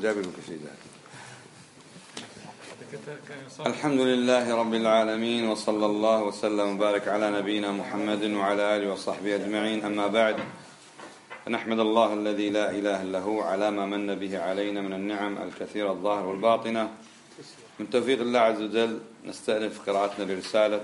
جابر بن كثير. الحمد لله رب العالمين، وصلى الله وسلم وبارك على نبينا محمد وعلى آله وصحبه أجمعين. أما بعد، فنحمد الله الذي لا إله إلا هو على ما من به علينا من النعم الكثيرة الظاهرة والباطنة. من توفيق الله عز وجل نستأنف قراءتنا لرسالة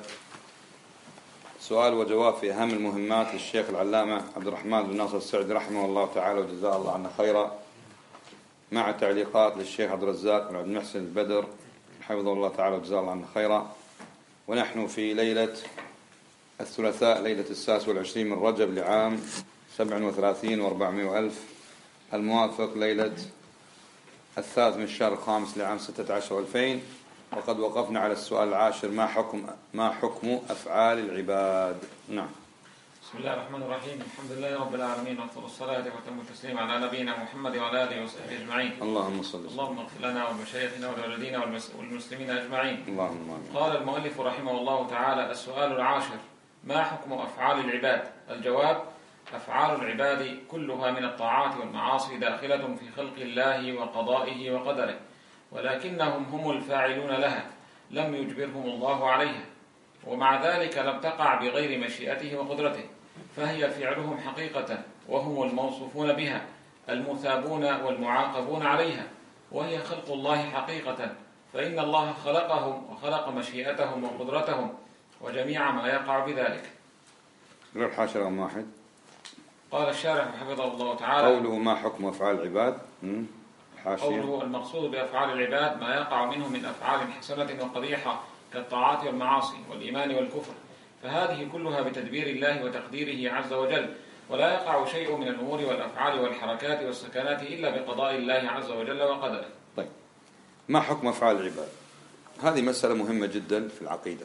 سؤال وجواب في أهم المهمات للشيخ العلامة عبد الرحمن بن ناصر السعدي رحمه الله تعالى وجزاه الله عنا خيرا، مع تعليقات للشيخ عبد الرزاق بن عبد المحسن البدر حفظه الله تعالى وجزاه الله عنا خيرا. ونحن في ليلة الثلاثاء، ليلة 29 من رجب لعام 37 و400 ألف، الموافق ليلة 3 من الشهر الخامس لعام 16 و2000. وقد وقفنا على السؤال العاشر: ما حكم أفعال العباد؟ نعم. بسم الله الرحمن الرحيم. الحمد لله رب العالمين، وأفضل الصلاة وأتم التسليم على نبينا محمد وعلى آله وصحبه أجمعين. اللهم صل وسلم. اللهم اغفر لنا ولمشايخنا ولوالدينا والمسلمين أجمعين. اللهم آمين. قال المؤلف رحمه الله تعالى: السؤال العاشر: ما حكم أفعال العباد؟ الجواب: أفعال العباد كلها من الطاعات والمعاصي داخلة في خلق الله وقضائه وقدره، ولكنهم هم الفاعلون لها، لم يجبرهم الله عليها، ومع ذلك لم تقع بغير مشيئته وقدرته، فهي فعلهم حقيقة، وهم الموصوفون بها المثابون والمعاقبون عليها، وهي خلق الله حقيقة، فإن الله خلقهم وخلق مشيئتهم وقدرتهم وجميع ما يقع بذلك. غير حاشر رقم 1. قال الشارح حفظه الله تعالى: قوله ما حكم أفعال العباد. قوله: المقصود بأفعال العباد ما يقع منه من أفعال حسنة وقبيحة كالطاعات والمعاصي والإيمان والكفر، فهذه كلها بتدبير الله وتقديره عز وجل، ولا يقع شيء من الأمور والأفعال والحركات والسكنات إلا بقضاء الله عز وجل وقدره. طيب، ما حكم أفعال العباد؟ هذه مسألة مهمة جدا في العقيدة،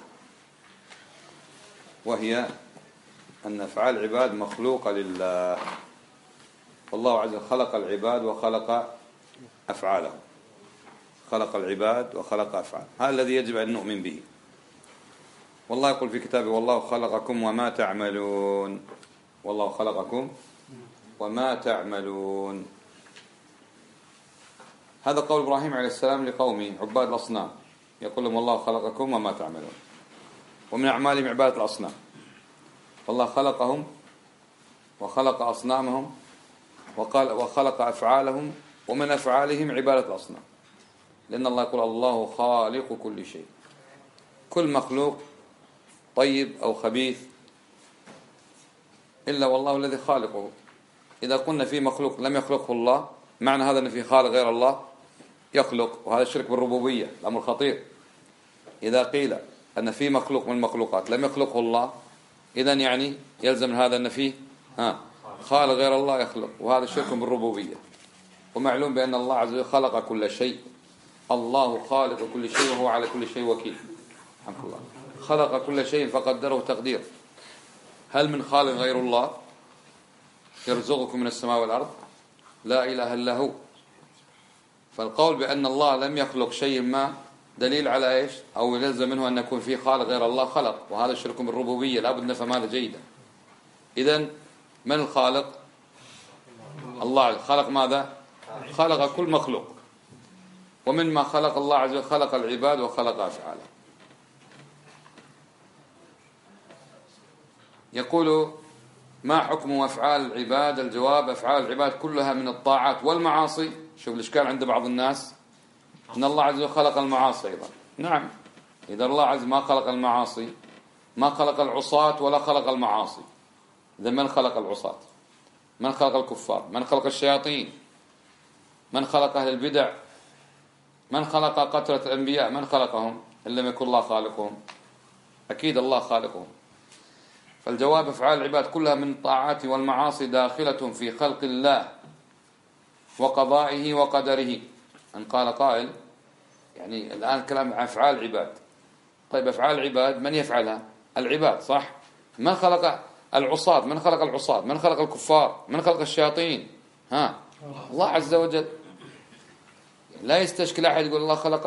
وهي أن أفعال العباد مخلوقة لله، والله عز وجل خلق العباد وخلق أفعالهم، خلق العباد وخلق أفعال، هذا الذي يجب أن نؤمن به. والله يقول في كتابه: والله خلقكم وما تعملون. والله خلقكم وما تعملون. هذا قول إبراهيم عليه السلام لقومه عباد الأصنام، يقول لهم: والله خلقكم وما تعملون. ومن أعمالهم عبادة الأصنام، والله خلقهم وخلق أصنامهم وخلق أفعالهم، ومن أفعالهم عبادة الأصنام، لأن الله يقول: الله خالق كل شيء. كل مخلوق طيب أو خبيث إلا والله الذي خالقه. إذا قلنا في مخلوق لم يخلقه الله، معنى هذا أن في خالق غير الله يخلق، وهذا الشرك بالربوبية، الأمر خطير. إذا قيل أن في مخلوق من المخلوقات لم يخلقه الله، إذن يعني يلزم هذا أن فيه خالق غير الله يخلق، وهذا الشرك بالربوبية. ومعلوم بأن الله عز وجل خلق كل شيء، الله خالق كل شيء وهو على كل شيء وكيل. الحمد لله. خلق كل شيء فقدره تقدير. هل من خالق غير الله يرزقكم من السماء والأرض؟ لا إله إلا هو. فالقول بأن الله لم يخلق شيء ما دليل على إيش؟ أو يلزم منه أن يكون في خالق غير الله خلق، وهذا الشرك بالربوبية، لابد نفهم هذا جيدا. إذن من الخالق؟ الله. خلق ماذا؟ خلق كل مخلوق، ومما خلق الله عز وجل خلق العباد وخلق أفعاله. يقول: ما حكم أفعال العباد؟ الجواب: أفعال العباد كلها من الطاعات والمعاصي. شوف الإشكال عند بعض الناس، إن الله عز وجل خلق المعاصي أيضا. نعم، إذا الله عز وجل ما خلق المعاصي، ما خلق العصاة ولا خلق المعاصي، إذا من خلق العصاة؟ من خلق الكفار؟ من خلق الشياطين؟ من خلق أهل البدع؟ من خلق قتلة الأنبياء؟ من خلقهم إن لم يكن الله خالقهم؟ أكيد الله خالقهم. فالجواب: أفعال العباد كلها من الطاعات والمعاصي داخلة في خلق الله وقضائه وقدره. أن قال قائل: يعني الآن كلام عن أفعال العباد. طيب، أفعال العباد من يفعلها؟ العباد، صح؟ من خلق العصاة؟ من خلق العصاة؟ من خلق الكفار؟ من خلق الشياطين؟ الله عز وجل. لا يستشكل أحد يقول الله خلق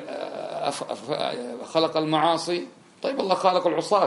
خلق المعاصي. طيب، الله خلق العصاة.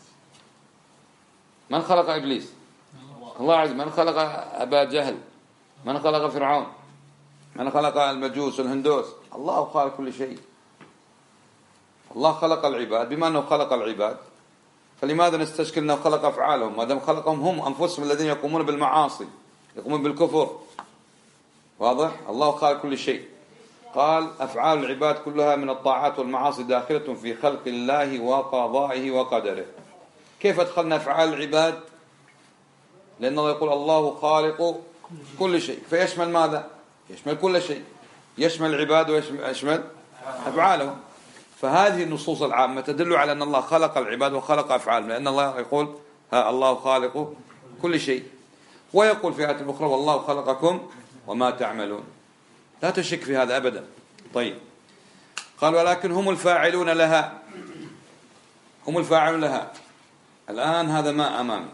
من خلق إبليس؟ الله عز وجل. من خلق أبا جهل؟ من خلق فرعون؟ من خلق المجوس والهندوس؟ الله خالق كل شيء. الله خلق العباد، بما أنه خلق العباد فلماذا نستشكل أنه خلق أفعالهم ما دام خلقهم هم أنفسهم الذين يقومون بالمعاصي، يقومون بالكفر. واضح؟ الله خالق كل شيء. قال أفعال العباد كلها من الطاعات والمعاصي داخلة في خلق الله وقضائه وقدره. كيف أدخلنا أفعال العباد؟ لأنه يقول الله خالق كل شيء، فيشمل ماذا؟ يشمل كل شيء، يشمل العباد ويشمل أفعالهم. فهذه النصوص العامة تدل على أن الله خلق العباد وخلق أفعالهم، لأن الله يقول ها الله خالق كل شيء، ويقول في آية أخرى والله خلقكم وما تعملون. لا تشك في هذا أبدا. طيب، قال ولكن هم الفاعلون لها، هم الفاعلون لها. الآن هذا ما أمامي،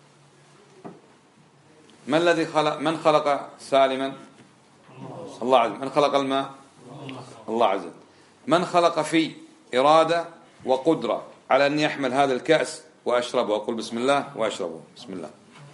ما الذي خلق؟ من خلق سالما؟ الله عز وجل. من خلق الماء؟ الله عز وجل. من خلق في إرادة وقدرة على أن يحمل هذا الكأس وأشربه، وأقول بسم الله وأشربه بسم الله.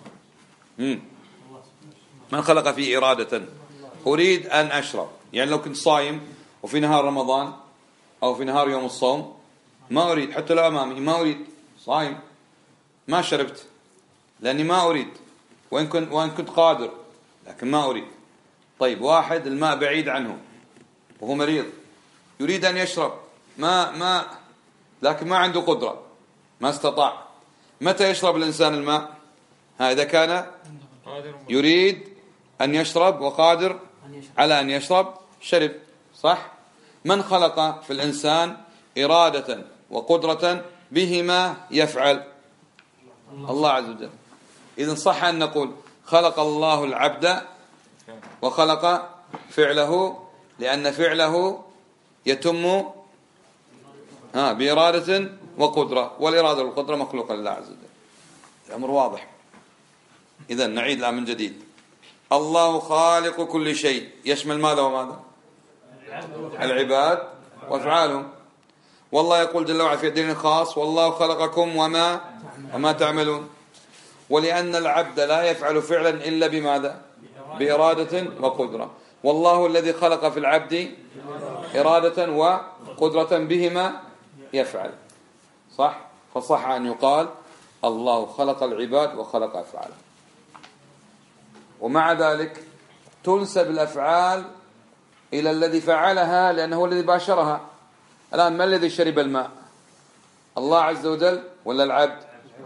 من خلق في إرادة أريد أن أشرب، يعني لو كنت صايم وفي نهار رمضان أو في نهار يوم الصوم ما أريد، حتى لو أمامي ما أريد، صايم ما شربت لأني ما أريد، وإن كنت قادر لكن ما أريد. طيب، واحد الماء بعيد عنه وهو مريض يريد أن يشرب لكن ما عنده قدرة، ما استطاع. متى يشرب الإنسان الماء؟ إذا كان يريد أن يشرب وقادر على أن يشرب شرب، صح؟ من خلق في الإنسان إرادة وقدرة بهما يفعل؟ الله عز وجل. إذن صح أن نقول خلق الله العبد وخلق فعله، لأن فعله يتم بإرادة وقدرة، والإرادة والقدرة مخلوقة لله عز وجل. الأمر واضح. إذن نعيد الآن من جديد. الله خالق كل شيء، يشمل ماذا وماذا؟ العباد وأفعالهم. والله يقول جل وعلا في دين خاص والله خلقكم وما تعملون. ولأن العبد لا يفعل فعلا إلا بماذا؟ بإرادة وقدرة. والله الذي خلق في العبد إرادة وقدرة بهما يفعل، صح؟ فصح أن يقال الله خلق العباد وخلق أفعالهم. ومع ذلك تنسب الأفعال إلى الذي فعلها لأنه هو الذي باشرها. الآن ما الذي شرب الماء؟ الله عز وجل ولا العبد؟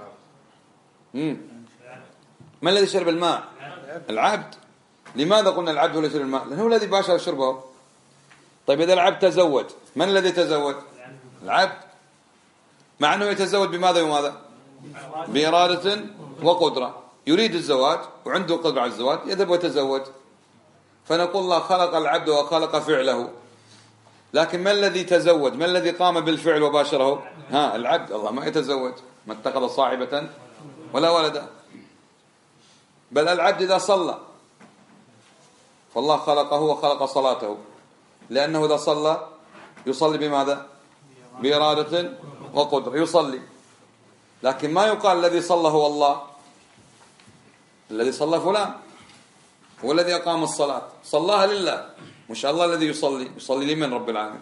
ما الذي شرب الماء؟ العبد. لماذا قلنا العبد هو الذي شرب الماء؟ لأنه هو الذي باشر شربه. طيب، إذا العبد تزوج، من الذي تزوج؟ العبد. مع أنه يتزوج بماذا وماذا؟ بإرادة وقدرة، يريد الزواج وعنده قدرة على الزواج يذهب ويتزوج. فنقول الله خلق العبد وخلق فعله. لكن ما الذي تزوج؟ ما الذي قام بالفعل وباشره؟ العبد. الله ما يتزوج، ما اتخذ صاحبة ولا ولدا. بل العبد إذا صلى فالله خلقه وخلق صلاته، لأنه إذا صلى يصلي بماذا؟ بإرادة وقدرة يصلي. لكن ما يقال الذي صلى هو الله، الذي صلى فلان هو الذي أقام الصلاة، صلاها لله، مش الله الذي يصلي لمن؟ رب العالمين.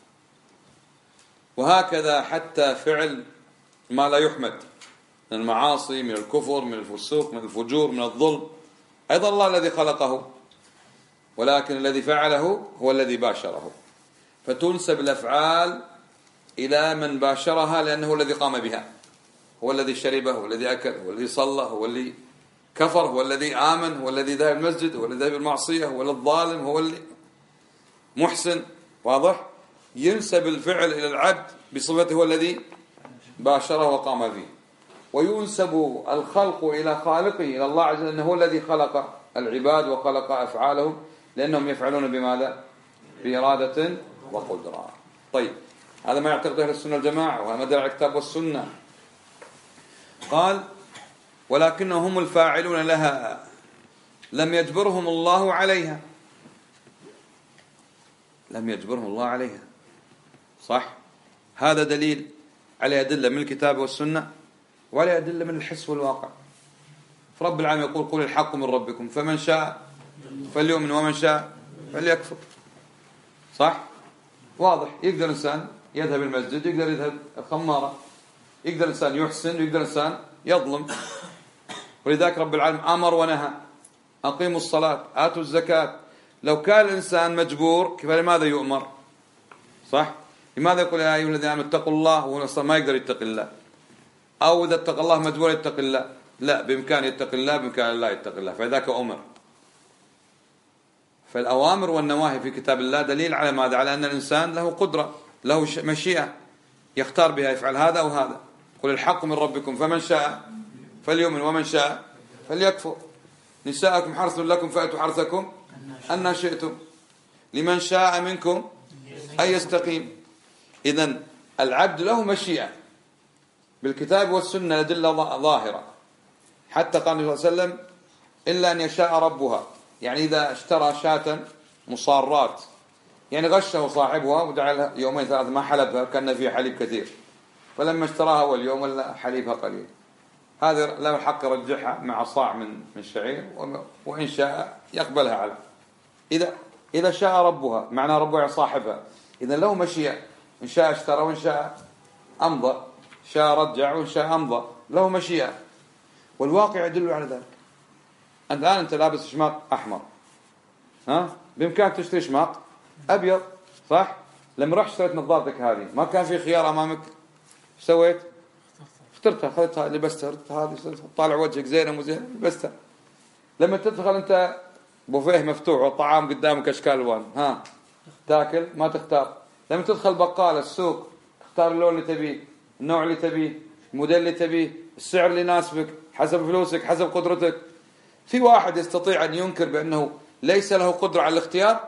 وهكذا حتى فعل ما لا يحمد من المعاصي، من الكفر، من الفسوق، من الفجور، من الظلم، أيضا الله الذي خلقه، ولكن الذي فعله هو الذي باشره. فتنسب الأفعال إلى من باشرها لأنه الذي قام بها، هو الذي شربه، هو الذي أكل، هو الذي صلى، هو الذي كفر، هو الذي آمن، هو الذي ذهب المسجد، هو الذي ذهب المعصية، هو الظالم، هو اللي محسن. واضح؟ ينسب الفعل إلى العبد بصفته هو الذي باشره وقام به، وينسب الخلق إلى خالقه إلى الله عز وجل أنه هو الذي خلق العباد وخلق أفعالهم، لأنهم يفعلون بماذا؟ بإرادة وقدرة. طيب، هذا ما يعتقد أهل السنة الجماعة، وهذا مدار على الكتاب والسنة. قال ولكنهم هم الفاعلون لها لم يجبرهم الله عليها. لم يجبرهم الله عليها، صح؟ هذا دليل عليه أدلة من الكتاب والسنة، وعليه أدلة من الحس والواقع. فرب العالمين يقول قل الحق من ربكم فمن شاء فليؤمن ومن شاء فليكفر. صح؟ واضح. يقدر الإنسان يذهب المسجد، يقدر يذهب الخمارة، يقدر الإنسان يحسن، ويقدر الإنسان يظلم. ولذلك رب العالمين أمر ونهى: أقيموا الصلاة، آتوا الزكاة. لو كان الإنسان مجبور فلماذا يؤمر؟ صح؟ لماذا يقول يا أيها الذين آمنوا اتقوا الله وهو أصلا ما يقدر يتقي الله؟ أو إذا اتقى الله مجبور يتقي الله؟ لا، بإمكانه يتقي الله، بإمكان الله يتقي الله، فذاك أمر. فالأوامر والنواهي في كتاب الله دليل على ماذا؟ على أن الإنسان له قدرة، له مشيئة يختار بها، يفعل هذا أو هذا. قل الحق من ربكم فمن شاء فليؤمن ومن شاء فليكفر. نساءكم حرث لكم فأتوا حرثكم أن شئتم، لمن شاء منكم أن يستقيم. إذن العبد له مشيئة بالكتاب والسنة، الأدلة ظاهرة. حتى قال النبي صلى الله عليه وسلم: إلا أن يشاء ربها. يعني إذا اشترى شاة مصارات، يعني غشه صاحبها وجعلها يومين ثلاثة ما حلبها، كان فيها حليب كثير، فلما اشتراها أول يوم ولا حليبها قليل، هذا له الحق يرجعها مع صاع من شعير، وإن شاء يقبلها على. إذا شاء ربها، معنى ربها صاحبها، إذا له مشيئة، إن شاء اشترى وإن شاء أمضى، شاء رجع وإن شاء أمضى، له مشيئة. والواقع يدل على ذلك. الآن أنت لابس شماغ أحمر، بإمكانك تشتري شماغ أبيض، صح؟ لما رحت اشتريت نظارتك هذه ما كان في خيار أمامك، ايش سويت؟ اخترتها، أخذتها، لبستها، هذه طالع وجهك زينة مو زينة، لبستها. لما تدخل أنت بوفيه مفتوح والطعام قدامك أشكال ألوان، تاكل ما تختار. لما تدخل بقالة السوق تختار اللون اللي تبيه، النوع اللي تبيه، الموديل اللي تبيه، السعر اللي يناسبك حسب فلوسك، حسب قدرتك. في واحد يستطيع أن ينكر بأنه ليس له قدرة على الاختيار؟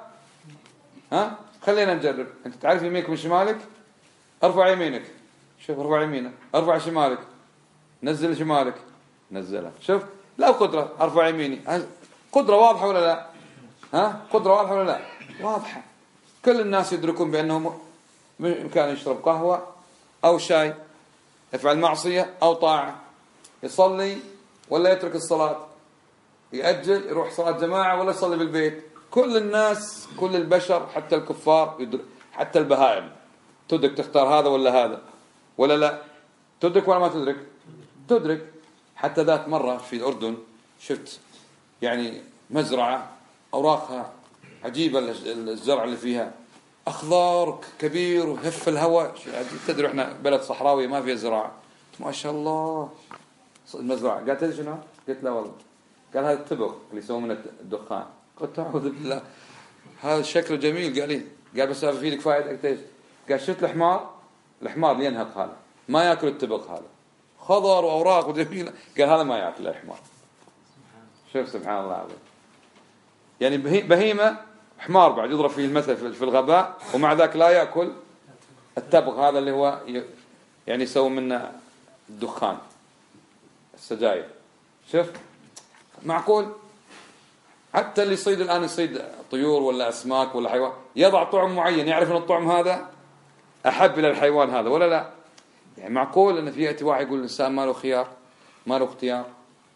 خلينا نجرب. أنت تعرف يمينك من شمالك؟ ارفع يمينك، شوف، ارفع يمينك، ارفع شمالك، نزل شمالك، نزلها، شوف، لا قدرة، ارفع يميني. قدرة واضحة ولا لا؟ قدرة واضحة ولا لا؟ واضحة. كل الناس يدركون بأنه بإمكانه يشرب قهوة أو شاي، يفعل معصية أو طاعة، يصلي ولا يترك الصلاة، يأجل يروح صلاة جماعة ولا يصلي بالبيت. كل الناس، كل البشر، حتى الكفار، حتى البهائم تدرك تختار هذا ولا هذا ولا لا؟ تدرك ولا ما تدرك؟ تدرك. حتى ذات مرة في الأردن شفت يعني مزرعة أوراقها عجيبة، الزرع اللي فيها أخضر كبير وهف الهواء. تدري إحنا بلد صحراوي ما فيها زراعة، ما شاء الله المزرعة. قالت لي شنو؟ قلت لا والله. قال هذا التبغ اللي يسوون من الدخان. قلت أعوذ بالله، هذا شكله جميل. قال لي، قال بس في لك فائدة. قلت ايش؟ قال شفت الحمار اللي ينهق هذا ما يأكل التبغ، هذا خضر وأوراق وجميل. قال هذا ما يأكل الحمار. شوف سبحان الله العظيم. يعني بهيمة، حمار بعد يضرب فيه المثل في الغباء، ومع ذاك لا يأكل التبغ هذا اللي هو يعني يسوي منه الدخان، السجاير. شوف معقول؟ حتى اللي يصيد الآن، يصيد طيور ولا أسماك ولا حيوان، يضع طعم معين، يعرف أن الطعم هذا أحب إلى الحيوان هذا ولا لا؟ يعني معقول أن في يأتي واحد يقول الإنسان ما له خيار، ما له اختيار؟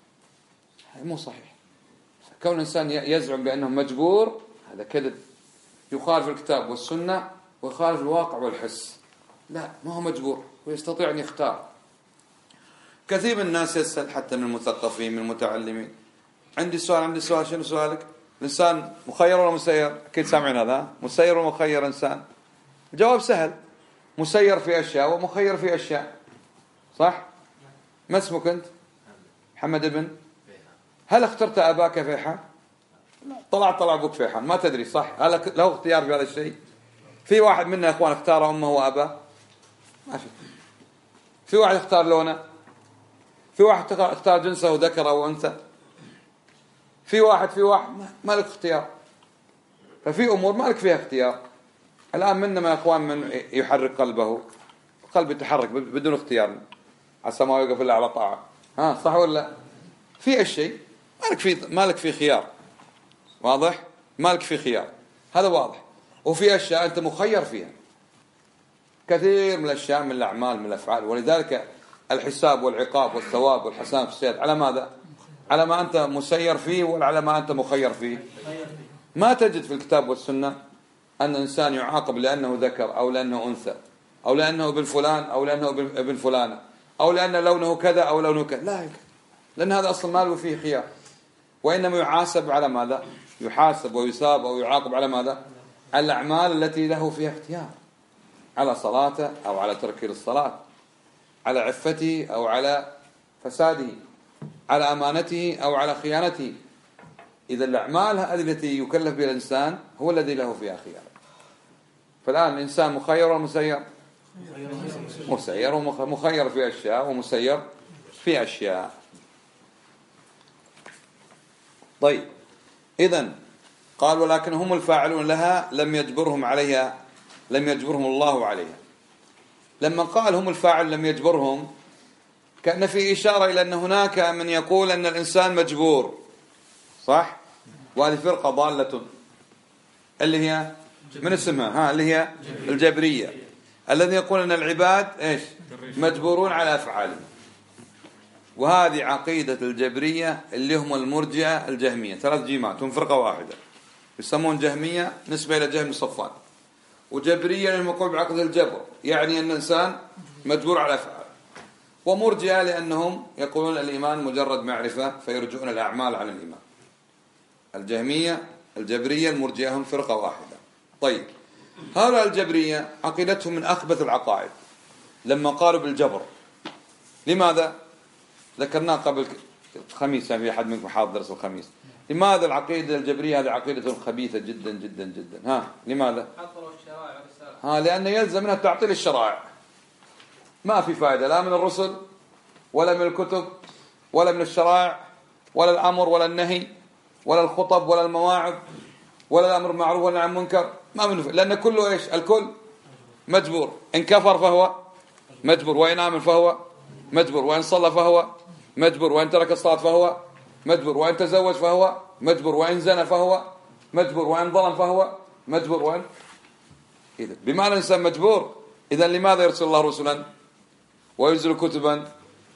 مو صحيح. كون الإنسان يزعم بأنه مجبور، هذا كذب، يخالف الكتاب والسنة ويخالف الواقع والحس. لا، ما هو مجبور، ويستطيع أن يختار. كثير من الناس يسأل، حتى من المثقفين من المتعلمين: عندي سؤال، شنو سؤالك؟ الإنسان مخير ولا مسير؟ أكيد سامعين هذا، مسير ومخير إنسان. الجواب سهل، مسير في أشياء ومخير في أشياء، صح؟ ما اسمك أنت؟ محمد ابن؟ هل اخترت أباك فيحان؟ طلع أبوك فيحان، ما تدري، صح؟ هل له اختيار في هذا الشيء؟ في واحد منا يا أخوان اختار أمه وأباه؟ ما في واحد اختار لونه، في واحد اختار جنسه ذكر أو أنثى، في واحد ما لك اختيار. ففي أمور ما لك فيها اختيار. الآن منا يا أخوان من يحرك قلبه، القلب يتحرك بدون اختيار، عسى ما يوقف إلا على طاعة. صح ولا؟ في الشيء ما لك فيه خيار، واضح؟ ما لك فيه خيار، هذا واضح. وفي أشياء أنت مخير فيها، كثير من الأشياء، من الأعمال، من الأفعال. ولذلك الحساب والعقاب والثواب والحسنات في السيئات على ماذا؟ على ما أنت مسير فيه ولا على ما أنت مخير فيه؟ ما تجد في الكتاب والسنة أن الإنسان يعاقب لأنه ذكر أو لأنه أنثى أو لأنه ابن فلان أو لأنه ابن فلانة أو لأن لونه كذا أو لونه كذا، لا يمكن، لأن هذا أصلا ما له فيه خيار، وإنما يحاسب على ماذا؟ يحاسب ويثاب أو يعاقب على ماذا؟ على الأعمال التي له فيها اختيار، على صلاته أو على ترك الصلاة، على عفته أو على فساده، على أمانته أو على خيانته. إذا الأعمال هذه التي يكلف بها الإنسان هو الذي له فيها خيار. فالآن الإنسان مخير ولا مسير؟ مسير، ومخير في أشياء ومسير في أشياء. طيب، إذن قال ولكن هم الفاعلون لها لم يجبرهم عليها، لم يجبرهم الله عليها. لما قال هم الفاعل لم يجبرهم، كأن في إشارة إلى أن هناك من يقول أن الإنسان مجبور، صح؟ وهذه فرقة ضالة اللي هي من اسمها اللي هي الجبرية، الذي يقول أن العباد إيش؟ مجبورون على أفعالهم. وهذه عقيدة الجبرية اللي هم المرجئة الجهمية، 3 جيمات، هم فرقة واحدة يسمون جهمية نسبة إلى جهم صفوان، وجبرية لهم يقول بعقد الجبر، يعني أن الإنسان مجبور على أفعال، ومرجئة لأنهم يقولون الإيمان مجرد معرفة فيرجعون الأعمال على الإيمان. الجهمية الجبرية المرجئة هم فرقة واحدة. طيب، هؤلاء الجبرية عقيدتهم من أخبث العقائد لما قالوا بالجبر. لماذا؟ ذكرناه قبل الخميس، يعني في أحد منكم حاضر درس الخميس. لماذا العقيدة الجبرية هذه عقيدة خبيثة جدا جدا جدا؟ لماذا؟ لأن يلزم منها تعطيل الشرائع، ما في فائدة لا من الرسل ولا من الكتب ولا من الشرائع ولا الأمر ولا النهي ولا الخطب ولا المواعظ ولا الأمر معروف ولا عن منكر، ما منه، لأن كله إيش؟ الكل مجبور. إن كفر فهو مجبور، وإن آمن فهو مجبور، وإن صلى فهو مجبور، وإن ترك الصلاة فهو مجبور، وإن تزوج فهو مجبور، وإن زنى فهو مجبور، وإن ظلم فهو مجبور، وإن إذا بمعنى الإنسان مجبور. إذا لماذا يرسل الله رسلا وينزل كتبا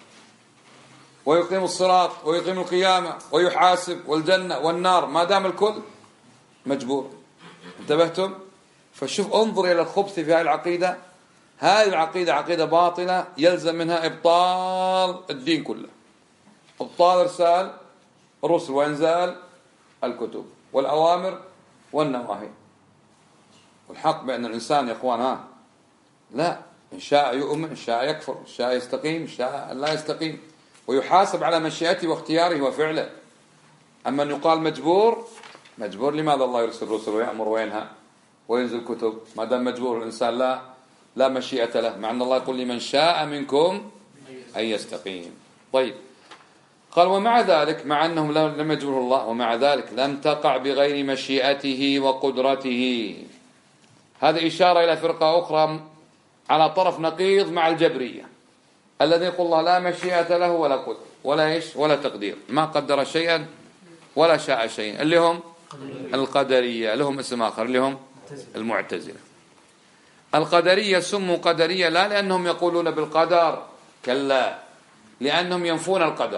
ويقيم الصراط ويقيم القيامة ويحاسب والجنة والنار ما دام الكل مجبور؟ انتبهتم؟ فشوف، انظر إلى الخبث في هذه العقيدة. هذه العقيدة عقيدة باطلة يلزم منها إبطال الدين كله، إبطال إرسال الرسل وإنزال الكتب والأوامر والنواهي. والحق بأن الإنسان يا إخوان لا، إن شاء يؤمن، إن شاء يكفر، إن شاء يستقيم، إن شاء لا يستقيم، ويحاسب على مشيئته واختياره وفعله. أما أن يقال مجبور، مجبور لماذا الله يرسل الرسل ويأمر وينهى وينزل كتب ما دام مجبور الإنسان لا مشيئة له، مع أن الله يقول لمن شاء منكم أن يستقيم. طيب، قال ومع ذلك، مع أنهم لم يجبره الله، ومع ذلك لم تقع بغير مشيئته وقدرته. هذه إشارة إلى فرقة أخرى على طرف نقيض مع الجبرية، الذي يقول الله لا مشيئة له ولا قدر ولا إيش ولا تقدير، ما قدر شيئا ولا شاء شيئا، اللي هم القدرية، لهم اسم آخر اللي هم المعتزلة. القدرية سموا قدرية لا لأنهم يقولون بالقدر، كلا، لأنهم ينفون القدر،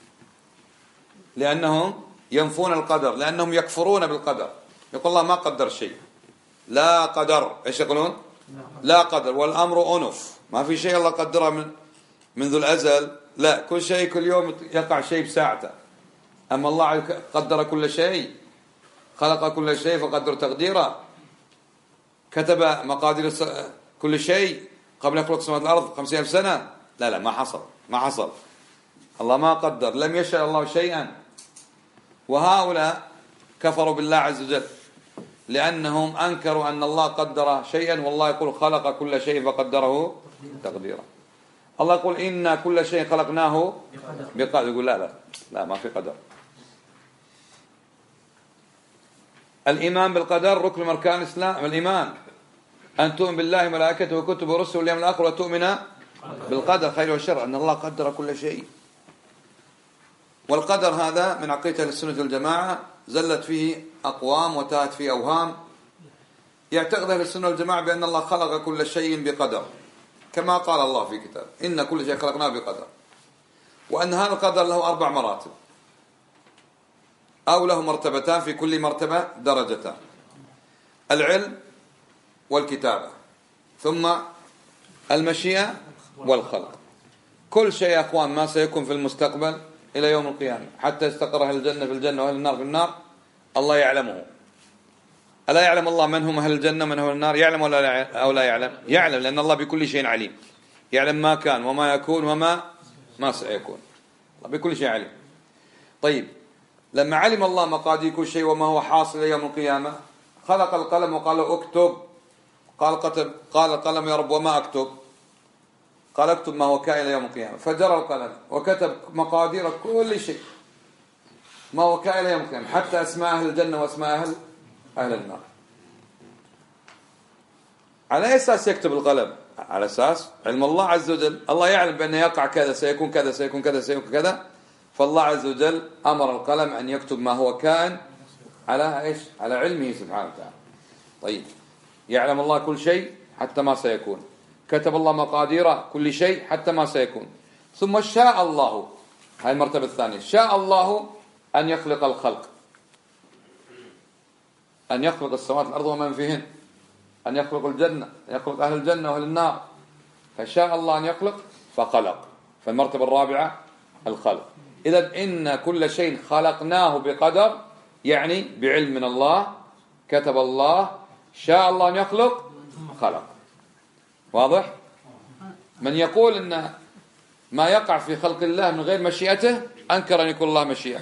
لأنهم ينفون القدر، لأنهم يكفرون بالقدر. يقول الله ما قدر شيء، لا قدر، إيش يقولون؟ لا قدر، والأمر أنف، ما في شيء الله قدره منذ الأزل، لا، كل شيء كل يوم يقع شيء بساعته. أما الله قدر كل شيء، خلق كل شيء فقدر تقديرا، كتب مقادير كل شيء قبل يخلق السماوات والأرض 50,000 سنة. لا ما حصل، الله ما قدر، لم يشاء الله شيئا. وهؤلاء كفروا بالله عز وجل لأنهم أنكروا أن الله قدر شيئا، والله يقول خلق كل شيء فقدره تقديرا. الله يقول إنا كل شيء خلقناه بقدر، يقول لا ما في قدر. الإيمان بالقدر ركن من أركان الإسلام، الإيمان أن تؤمن بالله وملائكته وكتبه ورسله واليوم الآخر وتؤمن بالقدر خير وشر، أن الله قدر كل شيء. والقدر هذا من عقيدة السنة والجماعة زلت فيه أقوام وتاهت فيه أوهام. يعتقد أهل السنة والجماعة بأن الله خلق كل شيء بقدر، كما قال الله في كتاب إن كل شيء خلقناه بقدر، وأن هذا القدر له 4 مراتب. أو له مرتبتان في كل مرتبة درجتان: العلم والكتابة، ثم المشيئة والخلق. كل شيء يا أخوان ما سيكون في المستقبل إلى يوم القيامة، حتى يستقر أهل الجنة في الجنة وأهل النار في النار، الله يعلمه. ألا يعلم الله من هم أهل الجنة ومن هم أهل النار؟ يعلم أو لا يعلم؟ يعلم، لأن الله بكل شيء عليم، يعلم ما كان وما يكون وما سيكون، الله بكل شيء عليم. طيب، لما علم الله مقادير كل شيء وما هو حاصل يوم القيامة، خلق القلم وقال له اكتب. قال القلم يا رب وما أكتب؟ قال اكتب ما هو كائن يوم القيامة. فجرى القلم وكتب مقادير كل شيء ما هو كائن يوم القيامة، حتى أسماء أهل الجنة وأسماء أهل النار. على أي أساس يكتب القلم؟ على أساس علم الله عز وجل. الله يعلم بأنه يقع كذا، سيكون كذا، سيكون كذا، سيكون كذا، فالله عز وجل أمر القلم أن يكتب ما هو كائن على إيش؟ على علمه سبحانه وتعالى. طيب، يعلم الله كل شيء حتى ما سيكون، كتب الله مقادير كل شيء حتى ما سيكون، ثم شاء الله، هاي المرتبة الثانية، شاء الله أن يخلق الخلق، أن يخلق السماوات والأرض ومن فيهن، أن يخلق الجنة، أن يخلق أهل الجنة وأهل النار. فشاء الله أن يخلق فخلق. فالمرتبة الرابعة الخلق. إذن إن كل شيء خلقناه بقدر، يعني بعلم من الله، كتب الله، شاء الله أن يخلق خلق. واضح؟ من يقول أن ما يقع في خلق الله من غير مشيئته أنكر أن يكون الله مشيئة.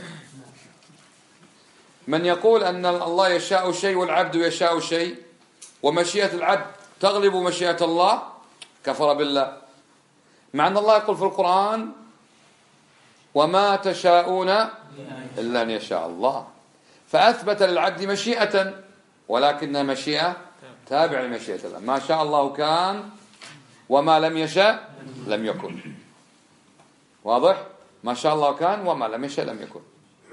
من يقول أن الله يشاء شيء والعبد يشاء شيء ومشيئة العبد تغلب مشيئة الله كفر بالله. مع أن الله يقول في القرآن: وما تشاءون إلا أن يشاء الله. فأثبت للعبد مشيئة، ولكنها مشيئة تابع لمشيئة الله. ما شاء الله كان وما لم يشاء لم يكن. واضح؟ ما شاء الله كان وما لم يشاء لم يكن.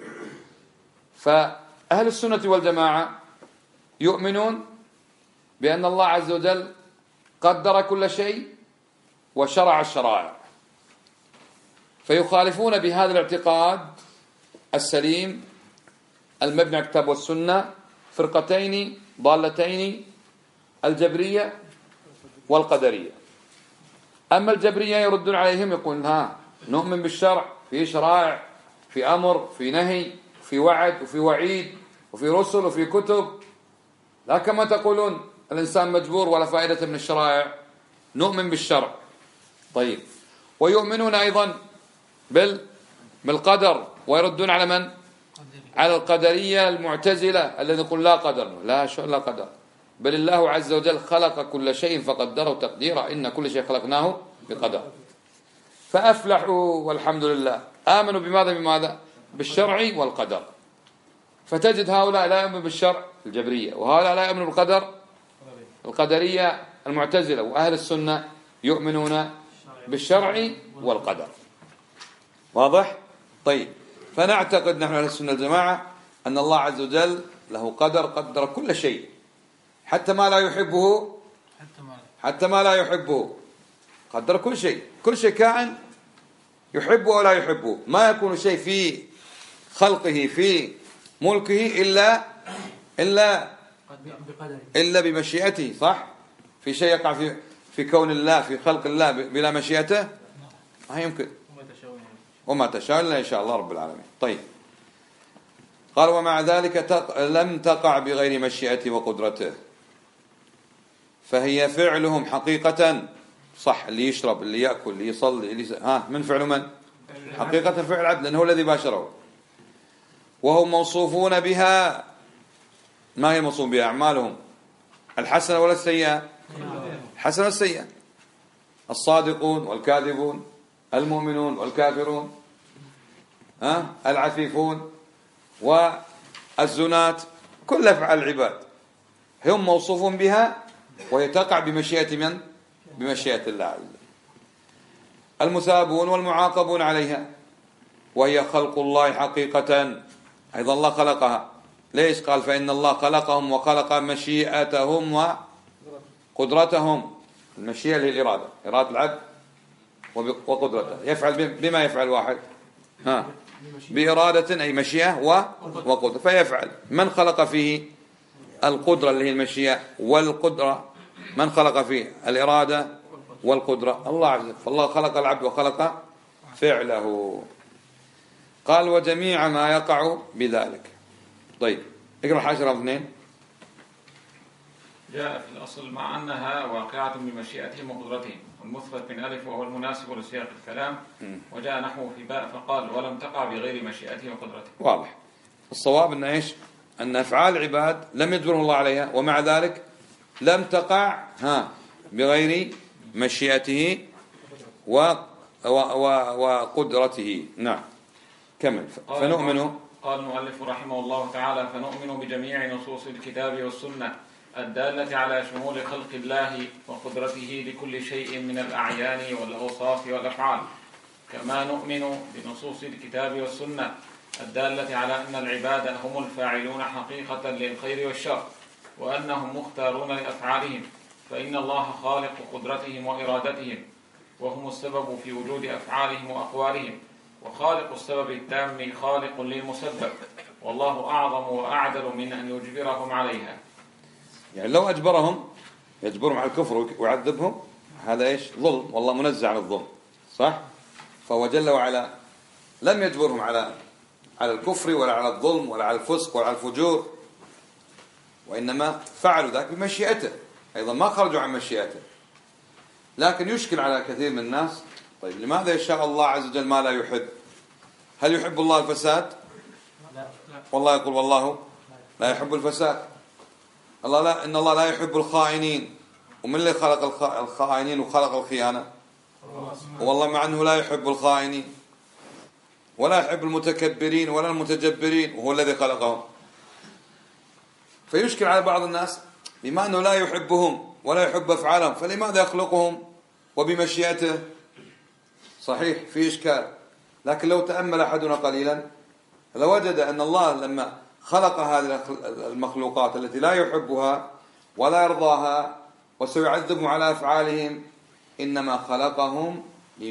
فأهل السنة والجماعة يؤمنون بأن الله عز وجل قدر كل شيء وشرع الشرائع، فيخالفون بهذا الاعتقاد السليم المبني على الكتاب والسنة فرقتين ضالتين: الجبرية والقدرية. أما الجبرية يردون عليهم يقولون: نؤمن بالشرع، في شرائع، في أمر، في نهي، في وعد وفي وعيد وفي رسل وفي كتب، لا كما تقولون الإنسان مجبور ولا فائدة من الشرائع. نؤمن بالشرع. طيب، ويؤمنون أيضا بالقدر، ويردون على من؟ على القدرية المعتزلة الذين يقول لا قدر. لا قدر، بل الله عز وجل خلق كل شيء فقدره تقديرا، إن كل شيء خلقناه بقدر. فأفلحوا والحمد لله، آمنوا بماذا؟ بالشرع والقدر. فتجد هؤلاء لا يؤمنون بالشرع الجبرية، وهؤلاء لا يؤمنون بالقدر القدرية المعتزلة، وأهل السنة يؤمنون بالشرع والقدر. واضح؟ طيب، فنعتقد نحن أهل السنة الجماعة أن الله عز وجل له قدر كل شيء، حتى ما لا يحبه قدر كل شيء. كل شيء كائن يحبه ولا يحبه. ما يكون شيء في خلقه في ملكه إلا بمشيئته، صح؟ في شيء يقع في كون الله، في خلق الله بلا مشيئته ما يمكن. وما تشاء إلا إن شاء الله رب العالمين. طيب، قال: ومع ذلك لم تقع بغير مشيئته وقدرته، فهي فعلهم حقيقة. صح، اللي يشرب، اللي يأكل، اللي يصلي، من فعل من؟ حقيقة فعل العبد، لأنه هو الذي باشره. وهم موصوفون بها. ما هي الموصوف بها؟ أعمالهم الحسنة ولا السيئة؟ الحسنة والسيئة. الصادقون والكاذبون، المؤمنون والكافرون، العفيفون والزنات، كل أفعال العباد هم موصوفون بها، وهي تقع بمشيئة من؟ بمشيئة الله عز وجل. المثابون والمعاقبون عليها، وهي خلق الله حقيقة، أيضا الله خلقها. ليش؟ قال: فإن الله خلقهم وخلق مشيئتهم وقدرتهم. المشيئة للإرادة، إرادة العبد وقدرته، يفعل بما يفعل واحد. بإرادة أي مشيئة وقدرة، فيفعل. من خلق فيه القدرة اللي هي المشيئة والقدرة؟ من خلق فيه الإرادة والقدرة؟ الله عز وجل. فالله خلق العبد وخلق فعله. قال وجميع ما يقع بذلك. طيب اقرأ حاشر رقم 2. جاء في الأصل مع أنها واقعة بمشيئتهم وقدرتهم، والمثبت من ألف وهو المناسب لسياق الكلام، وجاء نحوه في باء فقال ولم تقع بغير مشيئته وقدرته. واضح. الصواب أن إيش؟ أن أفعال العباد لم يجبره الله عليها، ومع ذلك لم تقع بغير مشيئته وقدرته. نعم كمل. فنؤمن. قال المؤلف رحمه الله تعالى فنؤمن بجميع نصوص الكتاب والسنة الدالة على شمول خلق الله وقدرته لكل شيء من الأعيان والأوصاف والأفعال، كما نؤمن بنصوص الكتاب والسنة الدالة على أن العباد هم الفاعلون حقيقة للخير والشر، وأنهم مختارون لأفعالهم، فإن الله خالق قدرتهم وإرادتهم، وهم السبب في وجود أفعالهم وأقوالهم، وخالق السبب التام خالق للمسبب، والله أعظم وأعدل من أن يجبرهم عليها. يعني لو يجبرهم على الكفر ويعذبهم، هذا إيش؟ ظلم، والله منزه عن الظلم، صح؟ فهو جل وعلا لم يجبرهم على الكفر ولا على الظلم ولا على الفسق ولا على الفجور، وإنما فعلوا ذلك بمشيئته، أيضا ما خرجوا عن مشيئته. لكن يشكل على كثير من الناس، طيب لماذا يشاء الله عز وجل ما لا يحب؟ هل يحب الله الفساد؟ والله يقول والله لا يحب الفساد. الله لا، إن الله لا يحب الخائنين. ومن اللي خلق الخائنين وخلق الخيانة؟ والله مع أنه لا يحب الخائنين ولا يحب المتكبرين ولا المتجبرين، وهو الذي خلقهم. فيشكل على بعض الناس بما أنه لا يحبهم ولا يحب أفعالهم، فلماذا يخلقهم وبمشيئته؟ صحيح في إشكال، لكن لو تأمل أحدنا قليلا لوجد أن الله لما خلق هذه المخلوقات التي لا يحبها ولا يرضاها وسيعذبهم على أفعالهم، إنما خلقهم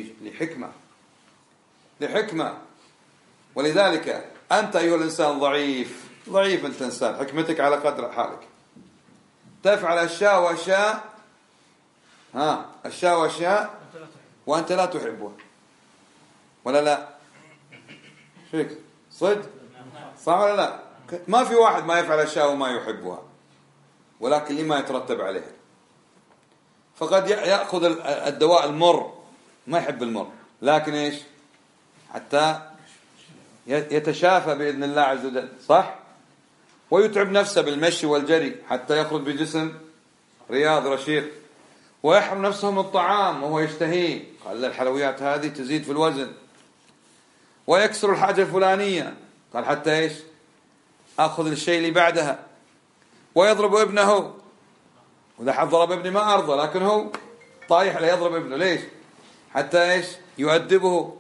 لحكمة. ولذلك أنت أيها الإنسان ضعيف أنت إنسان، حكمتك على قدر حالك، تفعل أشياء وأشياء وأنت لا تحبها، ولا لا؟ شيك صدق صح ولا لا؟ ما في واحد ما يفعل أشياء وما يحبها، ولكن لما يترتب عليها. فقد يأخذ الدواء المر، ما يحب المر، لكن إيش؟ حتى يتشافى بإذن الله عز وجل، صح؟ ويتعب نفسه بالمشي والجري حتى يخرج بجسم رياض رشيق، ويحرم نفسه من الطعام وهو يشتهيه، قال الحلويات هذه تزيد في الوزن، ويكسر الحاجة الفلانية، قال حتى إيش؟ أخذ الشيء اللي بعدها. ويضرب ابنه، وإذا حد ضرب ابني ما أرضى، لكن هو طايح لا يضرب ابنه، ليش؟ حتى إيش؟ يؤدبه.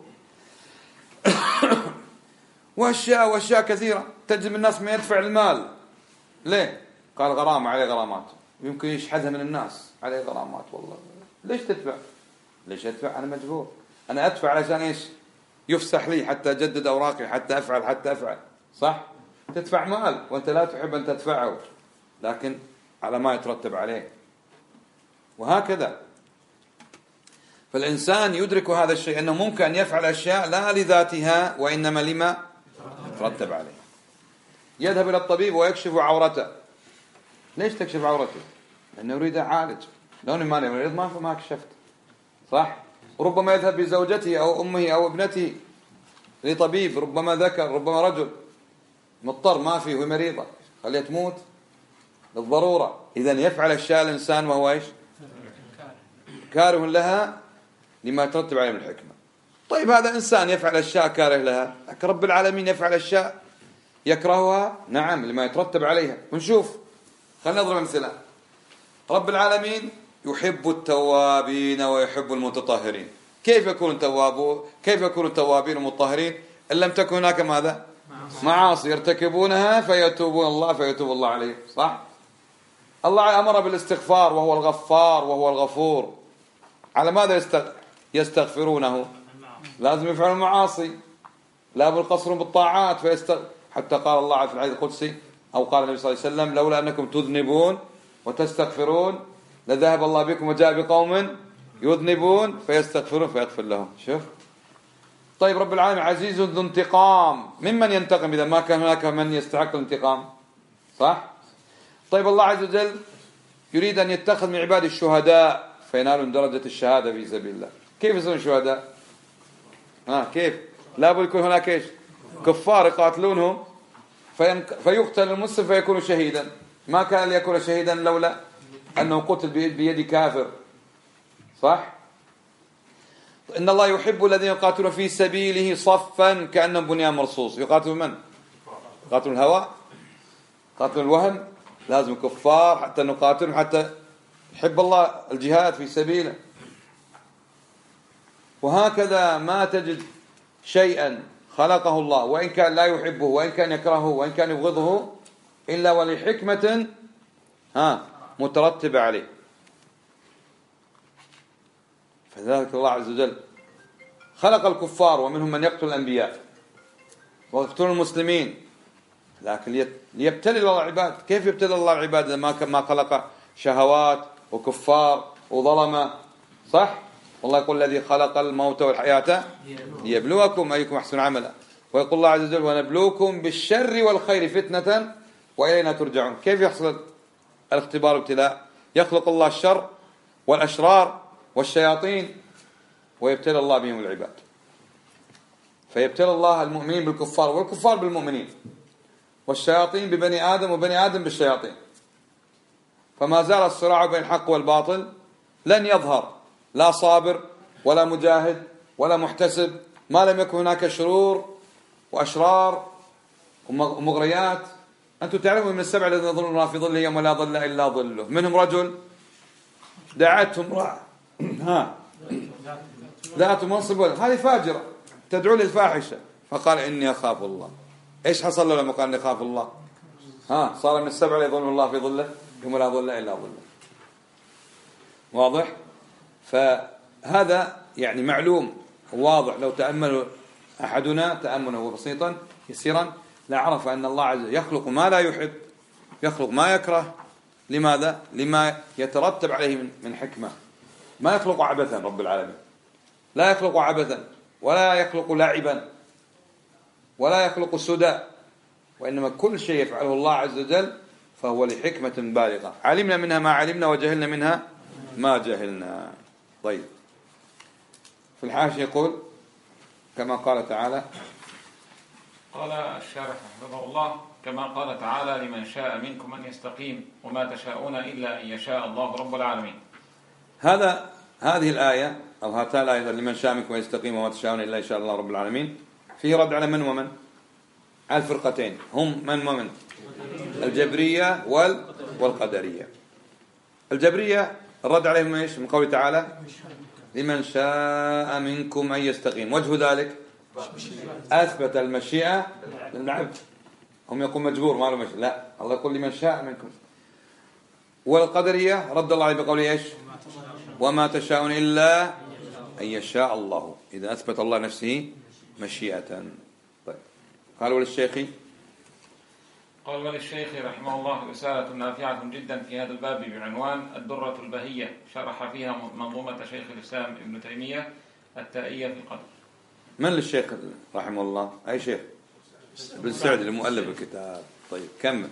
وأشياء كثيرة. تجد الناس ما يدفع المال، ليه؟ قال غرامة، عليه غرامات، يمكن يشحذها من الناس، عليه غرامات. والله ليش تدفع؟ ليش أدفع؟ أنا مجبور، أنا أدفع علشان إيش؟ يفسح لي حتى أجدد أوراقي، حتى أفعل، صح؟ تدفع مال وأنت لا تحب أن تدفعه، لكن على ما يترتب عليه، وهكذا. فالإنسان يدرك هذا الشيء، أنه ممكن أن يفعل أشياء لا لذاتها وإنما لما يترتب عليه. يذهب إلى الطبيب ويكشف عورته، ليش تكشف عورته؟ لأنه يريد أعالج، لو ما يريد ما كشفت، صح؟ ربما يذهب بزوجته أو أمه أو ابنته لطبيب، ربما ذكر، ربما رجل مضطر، ما فيه، وهي مريضة، خليها تموت للضرورة. إذن يفعل أشياء الإنسان وهو إيش؟ كاره لها لما يترتب عليه من الحكمة. طيب هذا إنسان يفعل أشياء كاره لها، لكن رب العالمين يفعل أشياء يكرهها، نعم، لما يترتب عليها. ونشوف، خلينا نضرب أمثلة. رب العالمين يحب التوابين ويحب المتطهرين. كيف يكون التوابين والمتطهرين إن لم تكن هناك ماذا؟ معاصي يرتكبونها فيتوب الله عليه، صح؟ الله أمر بالاستغفار وهو الغفار وهو الغفور. على ماذا يستغفرونه؟ لازم يفعلوا المعاصي، لا بل قصر بالطاعات حتى قال الله في الحديث القدسي أو قال النبي صلى الله عليه وسلم لولا أنكم تذنبون وتستغفرون لذهب الله بكم وجاء بقوم يذنبون فيستغفرون فيغفر لهم. شوف. طيب رب العالمين عزيز ذو انتقام، ممن ينتقم إذا ما كان هناك من يستحق الانتقام؟ صح؟ طيب الله عز وجل يريد أن يتخذ من عباده الشهداء فينالون درجة الشهادة في سبيل الله. كيف يصيرون شهداء؟ كيف؟ لا بد يكون هناك ايش؟ كفار يقاتلونهم فيقتل المسلم فيكون شهيدا. ما كان ليكون شهيدا لولا أنه قتل بيد كافر. صح؟ إن الله يحب الذين يقاتلون في سبيله صفا كأنهم بنيان مرصوص. يقاتلون من؟ يقاتلون الهوى؟ يقاتلون الوهم؟ لازم كفار حتى نقاتلهم حتى يحب الله الجهاد في سبيله. وهكذا ما تجد شيئا خلقه الله وإن كان لا يحبه وإن كان يكرهه وإن كان يبغضه إلا ولحكمة مترتبة عليه. فذلك الله عز وجل خلق الكفار ومنهم من يقتل الأنبياء ويقتل المسلمين، لكن ليبتلي الله العباد. كيف يبتلي الله العباد إذا ما خلق شهوات وكفار وظلمة؟ صح؟ والله يقول الذي خلق الموت والحياة ليبلوكم أيكم أحسن عملا. ويقول الله عز وجل ونبلوكم بالشر والخير فتنة وإلينا ترجعون. كيف يحصل الاختبار والابتلاء؟ يخلق الله الشر والأشرار والشياطين ويبتلى الله بهم العباد. فيبتلى الله المؤمنين بالكفار والكفار بالمؤمنين والشياطين ببني آدم وبني آدم بالشياطين. فما زال الصراع بين الحق والباطل لن يظهر لا صابر ولا مجاهد ولا محتسب ما لم يكن هناك شرور وأشرار ومغريات. أنتم تعلمون من السبع الذين يظلون في ظله يوم لا ظل إلا ظله، منهم رجل دعته امرأة ذات منصب هذه فاجرة تدعو للفاحشة فقال إني أخاف الله. إيش حصل له لما قال إني أخاف الله؟ صار من السبع الذين يظلون الله في ظله يوم لا ظل إلا ظله. واضح؟ فهذا يعني معلوم واضح. لو تأمل أحدنا تأمله بسيطا يسيرا لعرف أن الله عز وجل يخلق ما لا يحب، يخلق ما يكره. لماذا؟ لما يترتب عليه من حكمة. ما يخلق عبثا رب العالمين، لا يخلق عبثا ولا يخلق لاعبا ولا يخلق سدى، وإنما كل شيء يفعله الله عز وجل فهو لحكمة بالغة. علمنا منها ما علمنا وجهلنا منها ما جهلنا. طيب في الحاشية يقول كما قال تعالى. قال الشارح حفظه الله كما قال تعالى لمن شاء منكم أن يستقيم وما تشاءون إلا أن يشاء الله رب العالمين. هذه الآية أو هاتان الآية لمن شاء منكم أن يستقيم وما تشاءون إلا أن يشاء الله رب العالمين فيه رد على من ومن؟ على الفرقتين هم من ومن؟ الجبرية والقدرية. الجبرية الرد عليهم ايش؟ من قوله تعالى لمن شاء منكم أن يستقيم. وجه ذلك أثبت المشيئة للعبد. هم يقول مجبور ما له مشيئة، لا الله يقول لمن شاء منكم. والقدرية رد الله عليه بقوله ايش؟ وما تشاءون إلا أن يشاء الله. إذا أثبت الله نفسه مشيئة. طيب قال وللشيخ رحمه الله رسالة نافعة جدا في هذا الباب بعنوان الدرة البهية شرح فيها منظومة شيخ الإسلام ابن تيمية التائية في القدر. من للشيخ رحمه الله؟ أي شيخ؟ ابن سعد المؤلف الكتاب. طيب كمل.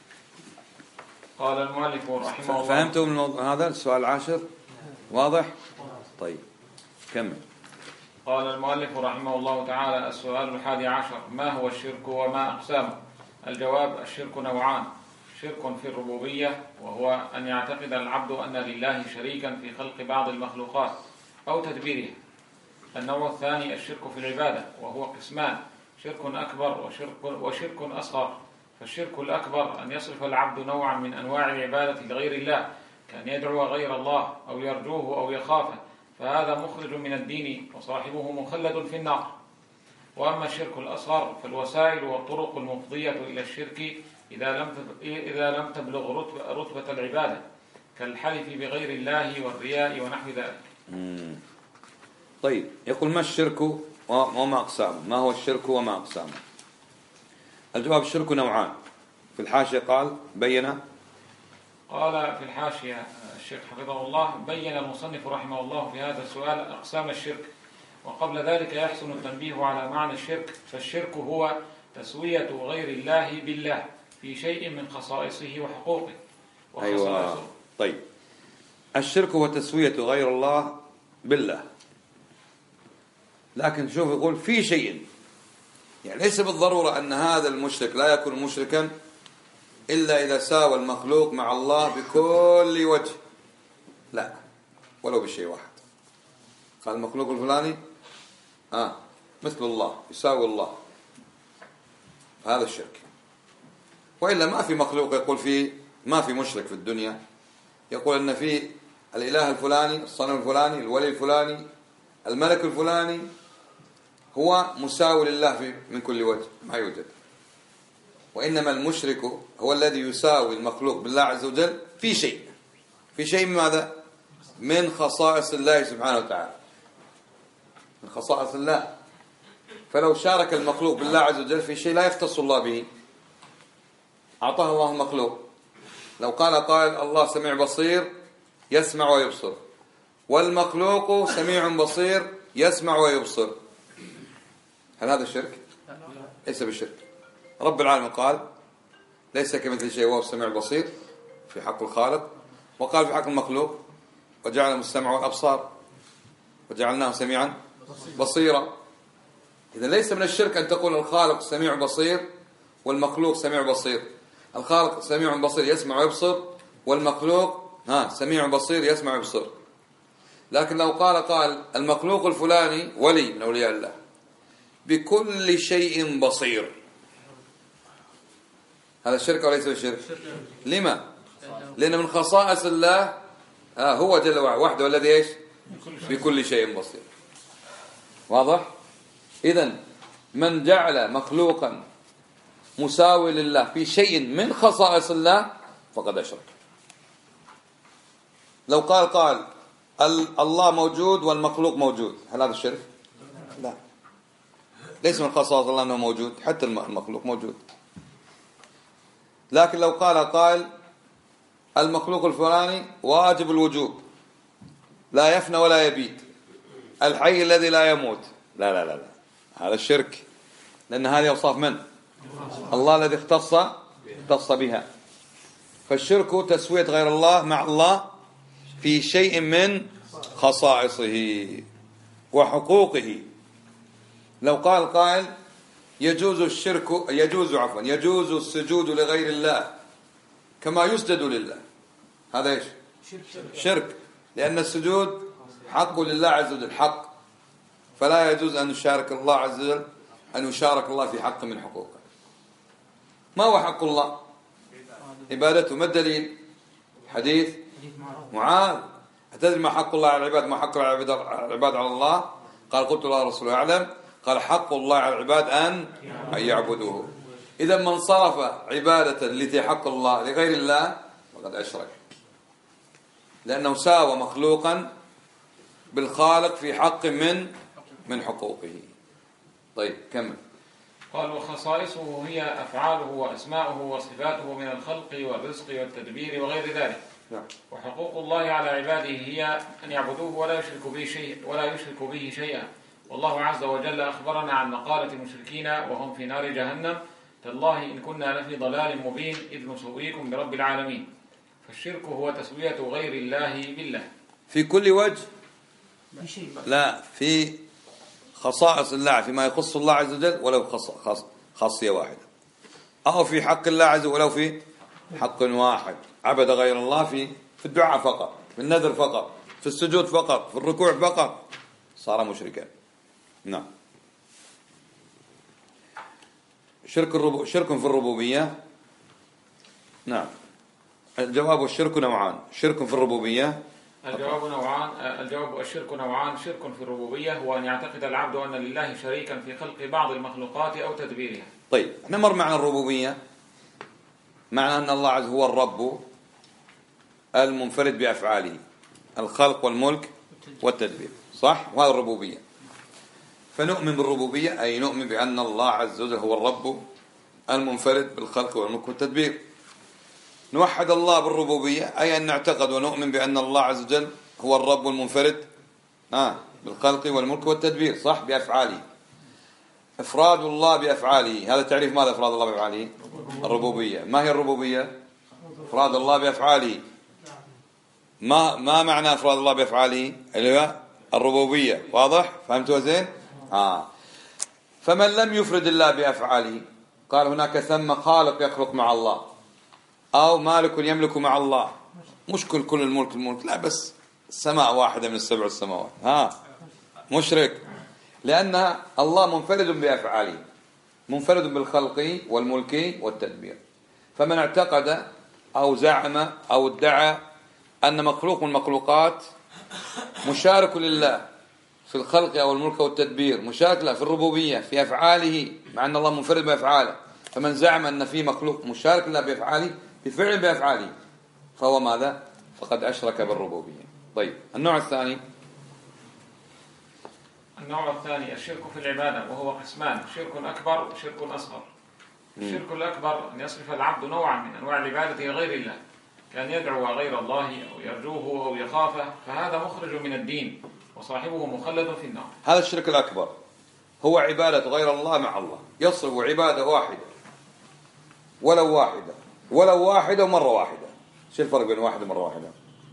قال المؤلف رحمه الله. فهمتم هذا السؤال العاشر؟ واضح؟ طيب كمل. قال المؤلف رحمه الله تعالى السؤال 11 ما هو الشرك وما أقسامه؟ الجواب الشرك نوعان: شرك في الربوبية وهو أن يعتقد العبد أن لله شريكا في خلق بعض المخلوقات أو تدبيرها. النوع الثاني الشرك في العبادة وهو قسمان: شرك أكبر وشرك أصغر. فالشرك الأكبر أن يصرف العبد نوعا من أنواع العبادة لغير الله كأن يدعو غير الله أو يرجوه أو يخافه، فهذا مخرج من الدين وصاحبه مخلد في النار. وأما الشرك الأصغر فالوسائل والطرق المفضية إلى الشرك إذا لم تبلغ رتبة العبادة كالحلف بغير الله والرياء ونحو ذلك. طيب يقول ما الشرك وما أقسامه. ما هو الشرك وما أقسامه؟ الجواب: الشرك نوعان. في الحاشية قال قال في الحاشية الشيخ حفظه الله: بين المصنف رحمه الله في هذا السؤال أقسام الشرك، وقبل ذلك يحسن التنبيه على معنى الشرك. فالشرك هو تسوية غير الله بالله في شيء من خصائصه وحقوقه. أيوة. طيب، الشرك هو تسوية غير الله بالله، لكن شوف يقول في شيء، يعني ليس بالضرورة أن هذا المشرك لا يكون مشركا إلا إذا ساوى المخلوق مع الله بكل وجه، لا، ولو بشيء واحد. قال المخلوق الفلاني مثل الله، يساوي الله، هذا الشرك. وإلا ما في مخلوق يقول فيه، ما في مشرك في الدنيا يقول أن في الإله الفلاني، الصنم الفلاني، الولي الفلاني، الملك الفلاني هو مساوي لله من كل وجه، ما يوجد. وإنما المشرك هو الذي يساوي المخلوق بالله عز وجل في شيء، في شيء من ماذا؟ من خصائص الله سبحانه وتعالى، من خصائص الله. فلو شارك المخلوق بالله عز وجل في شيء لا يختص الله به، أعطاه الله المخلوق. لو قال قائل: الله سميع بصير يسمع ويبصر، والمخلوق سميع بصير يسمع ويبصر، هل هذا الشرك؟ ليس بالشرك. رب العالمين قال: ليس كمثل شيء وهو السميع البصير في حق الخالق، وقال في حق المخلوق: وجعلهم السمع والأبصار وجعلناه سميعا بصيرا. إذا ليس من الشرك أن تقول الخالق سميع بصير والمخلوق سميع بصير. الخالق سميع بصير يسمع ويبصر، والمخلوق سميع بصير يسمع ويبصر. لكن لو قال المخلوق الفلاني ولي من أولياء الله بكل شيء بصير، هذا الشرك وليس الشرك؟ لما؟ لأن من خصائص الله هو جل وحده الذي ايش؟ بكل شيء بصير. واضح؟ إذن من جعل مخلوقا مساوي لله في شيء من خصائص الله فقد أشرك. لو قال الله موجود والمخلوق موجود، هل هذا الشرك؟ لا، ليس من خصائص الله أنه موجود، حتى المخلوق موجود. لكن لو قال المخلوق الفلاني واجب الوجوب، لا يفنى ولا يبيد، الحي الذي لا يموت، لا لا لا لا، هذا الشرك، لأن هذه أوصاف من؟ الله الذي اختص بها. فالشرك تسوية غير الله مع الله في شيء من خصائصه وحقوقه. لو قال قائل: يجوز السجود لغير الله كما يسجد لله، هذا ايش؟ شرك، لأن السجود حق لله عز وجل، حق، فلا يجوز أن يشارك الله عز وجل، أن يشارك الله في حق من حقوقه. ما هو حق الله؟ عبادته. ما الدليل؟ حديث معاذ: أتدري ما حق الله على العباد، ما حق العباد على الله؟ قال: قلت لا رسول أعلم. قال: حق الله على العباد أن يعبدوه. إذا من صرف عبادة التي حق الله لغير الله فقد أشرك، لأنه ساوى مخلوقا بالخالق في حق من حقوقه. طيب كمل. قال: وخصائصه هي أفعاله وأسماؤه وصفاته من الخلق والرزق والتدبير وغير ذلك. وحقوق الله على عباده هي أن يعبدوه ولا يشركوا به شيئا. والله عز وجل أخبرنا عن مقالة المشركين وهم في نار جهنم: تالله إن كنا لفي ضلال مبين إذ نسويكم برب العالمين. فالشرك هو تسوية غير الله بالله في كل وجه، لا، في خصائص الله، فيما يخص الله عز وجل ولو خاصية واحدة، أو في حق الله عز وجل ولو في حق واحد. عبد غير الله في الدعاء فقط، في النذر فقط، في السجود فقط، في الركوع فقط، صار مشركا. نعم. شرك في الربوبية. نعم. الجواب: الشرك نوعان: شرك في الربوبية. الجواب: الشرك نوعان: شرك في الربوبية هو أن يعتقد العبد أن لله شريكا في خلق بعض المخلوقات أو تدبيرها. طيب، نمر معنى الربوبية، معنى أن الله عز هو الرب المنفرد بأفعاله، الخلق والملك والتدبير، صح؟ وهذا الربوبية. فنؤمن بالربوبية أي نؤمن بأن الله عز وجل هو الرب المنفرد بالخلق والملك والتدبير. نوحد الله بالربوبية أي أن نعتقد ونؤمن بأن الله عز وجل هو الرب المنفرد بالخلق والملك والتدبير، صح، بأفعاله. إفراد الله بأفعاله، هذا تعريف ماذا إفراد الله بأفعاله؟ الربوبية. ما هي الربوبية؟ إفراد الله بأفعاله. ما معنى إفراد الله بأفعاله؟ اللي هو الربوبية. واضح؟ فهمتوا زين؟ فمن لم يفرد الله بأفعاله، قال هناك ثم خالق يخلق مع الله، أو مالك يملك مع الله، مش كل الملك، لا، بس السماء واحدة من السبع السماوات، مشرك، لأن الله منفرد بأفعاله، منفرد بالخلق والملك والتدبير. فمن اعتقد أو زعم أو ادعى أن مخلوق من المخلوقات مشارك لله في الخلق أو الملك والتدبير، مشارك له في الربوبية في أفعاله، مع أن الله منفرد بأفعاله، فمن زعم أن في مخلوق مشارك له بأفعاله بفعل بأفعاله فهو ماذا؟ فقد أشرك بالربوبية. طيب، النوع الثاني الشرك في العبادة، وهو قسمان: شرك أكبر وشرك أصغر. الشرك الأكبر أن يصرف العبد نوعا من أنواع العبادة غير الله، كان يدعو غير الله أو يرجوه أو يخافه، فهذا مخرج من الدين وصاحبه مخلد في النار. هذا الشرك الأكبر هو عبادة غير الله مع الله، يصرف عبادة واحدة ولو واحدة ومرة واحدة. شو الفرق بين واحدة ومرة واحدة؟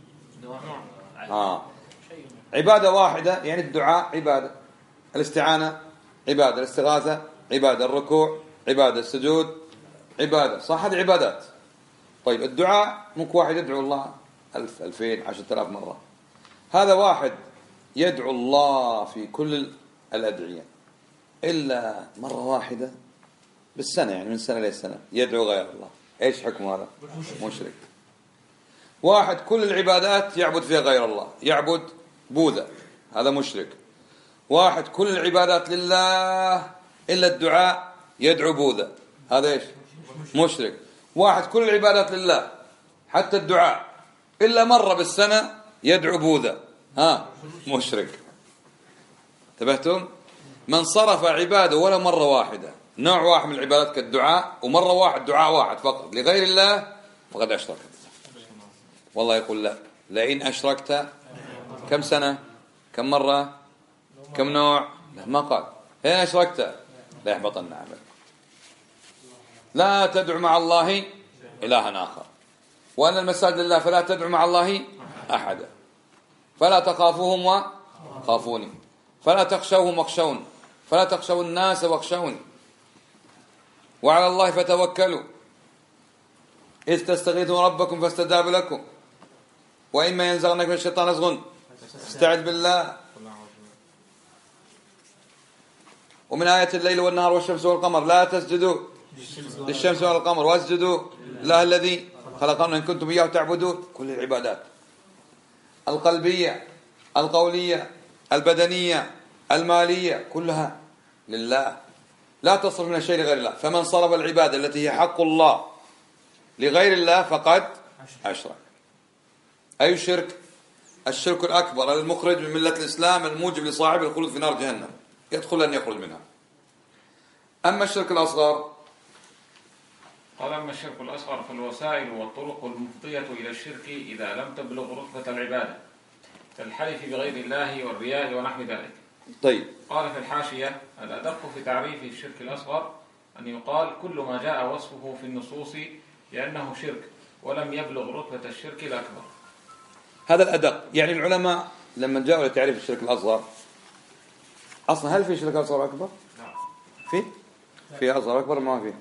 عبادة واحدة يعني الدعاء عبادة، الاستعانة عبادة، الاستغاثة عبادة، الركوع عبادة، السجود عبادة، صح، هذه عبادات. طيب، الدعاء ممكن واحد يدعو الله 1000 2000 10,000 مرة، هذا واحد يدعو الله في كل الأدعية إلا مرة واحدة بالسنة، يعني من سنة لسنة يدعو غير الله. إيش حكم هذا؟ مشرك. واحد كل العبادات يعبد فيها غير الله، يعبد بوذا، هذا مشرك. واحد كل العبادات لله إلا الدعاء يدعو بوذا، هذا إيش؟ مشرك. واحد كل العبادات لله حتى الدعاء إلا مرة بالسنة يدعو بوذا، مشرك. انتبهتم؟ من صرف عباده ولا مرة واحدة، نوع واحد من العبادات كالدعاء، ومرة واحد دعاء واحد فقط لغير الله، فقد أشرك. والله يقول لا، لئن أشركت كم سنة، كم مرة، كم نوع، ما قال. إن أشركت لا يحبطن عملك. لا تدعو مع الله إلها آخر، وأن المساجد لله فلا تدعو مع الله أحدا، فلا تخافوهم وخافوني، فلا تخشوهم واخشون، فلا تخشوا الناس واخشوني، وعلى الله فتوكلوا إذ تستغيثون ربكم فاستجاب لكم، وإما ينزغنك من الشيطان نزغ فاستعذ بالله. ومن آية الليل والنهار والشمس والقمر لا تسجدوا للشمس والقمر واسجدوا لله الذي خلقهم إن كنتم إياه تعبدون. كل العبادات القلبية القولية البدنية المالية كلها لله، لا تصرف من الشيء لغير الله. فمن صرف العبادة التي هي حق الله لغير الله فقد أشرك. أي شرك؟ الشرك الأكبر المخرج من ملة الإسلام الموجب لصاحب الخلود في نار جهنم، يدخل أن يخرج منها. أما الشرك الأصغر، قال: أما الشرك الأصغر فالوسائل والطرق المفضية إلى الشرك إذا لم تبلغ رتبة العبادة، كالحلف بغير الله والرياء ونحو ذلك. طيب، قال في الحاشية: الأدق في تعريف الشرك الأصغر أن يقال كل ما جاء وصفه في النصوص لأنه شرك ولم يبلغ رتبة الشرك الأكبر. هذا الأدق. يعني العلماء لما جاءوا لتعريف الشرك الأصغر، أصلا هل في شرك أصغر أكبر؟ نعم. في أصغر أكبر ما في؟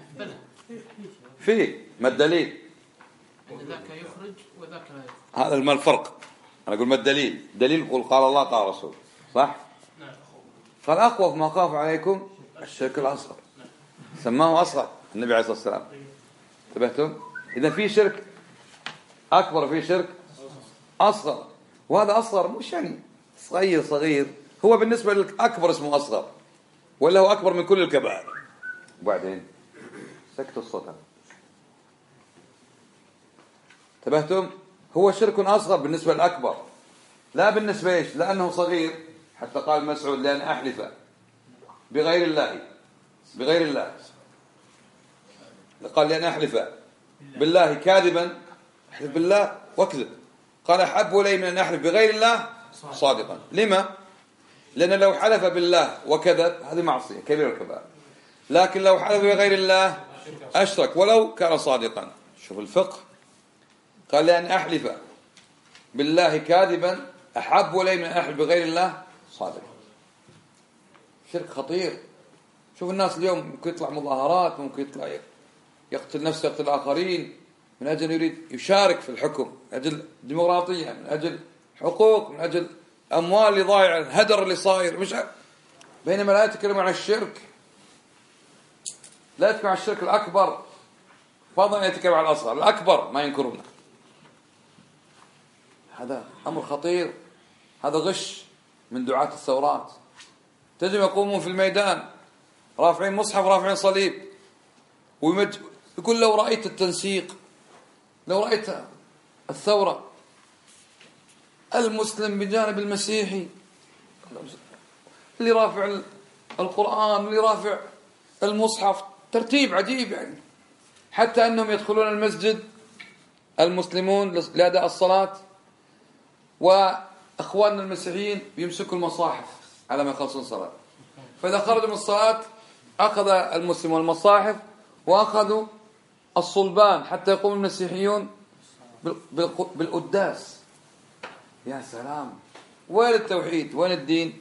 في. ما الدليل؟ ذاك يخرج وذاك لا يخرج. هذا ما الفرق؟ أنا أقول ما الدليل؟ دليل يقول قال الله قال رسول، صح؟ قال أخوف ما خاف عليكم الشرك الأصغر، سماه أصغر النبي عليه الصلاة والسلام. انتبهتم؟ إذا في شرك أكبر في شرك أصغر، وهذا أصغر مش يعني صغير، هو بالنسبة للأكبر اسمه أصغر، ولا هو أكبر من كل الكبائر. وبعدين سكت الصوت. انتبهتم؟ هو شرك أصغر بالنسبة للأكبر، لا بالنسبة إيش؟ لأنه صغير. حتى قال مسعود: لأن أحلف بغير الله، بغير الله. قال لأن أحلف بالله كاذبا، أحلف بالله واكذب. قال أحب إلي من أن أحلف بغير الله صادقا. لما؟ لأن لو حلف بالله وكذب هذه معصية كبيرة الكبائر، لكن لو حلف بغير الله أشرك ولو كان صادقا. شوف الفقه. قال لأن أحلف بالله كاذبا أحب إلي من أن أحلف بغير الله صادقا. شرك خطير. شوف الناس اليوم ممكن يطلع مظاهرات، ممكن يطلع يقتل نفسه يقتل الآخرين من أجل يريد يشارك في الحكم، من أجل ديمقراطية، من أجل حقوق، من أجل أموال اللي ضايعة، الهدر اللي صاير، مش بينما لا يتكلمون عن الشرك، لا يتكلمون عن الشرك الأكبر، فضلا يتكلم عن الأصغر. الأكبر ما ينكرونه. هذا أمر خطير. هذا غش من دعاة الثورات. تجد يقومون في الميدان رافعين مصحف رافعين صليب يقول لو رأيت التنسيق، لو رأيت الثورة المسلم بجانب المسيحي، اللي رافع القرآن اللي رافع المصحف، ترتيب عجيب يعني. حتى أنهم يدخلون المسجد المسلمون لأداء الصلاة، وأخواننا المسيحيين يمسكوا المصاحف على ما يخلصون صلاة. فإذا خرجوا من الصلاة أخذ المسلمون المصاحف وأخذوا الصلبان حتى يقوم المسيحيون بالقداس. يا سلام، وين التوحيد؟ وين الدين؟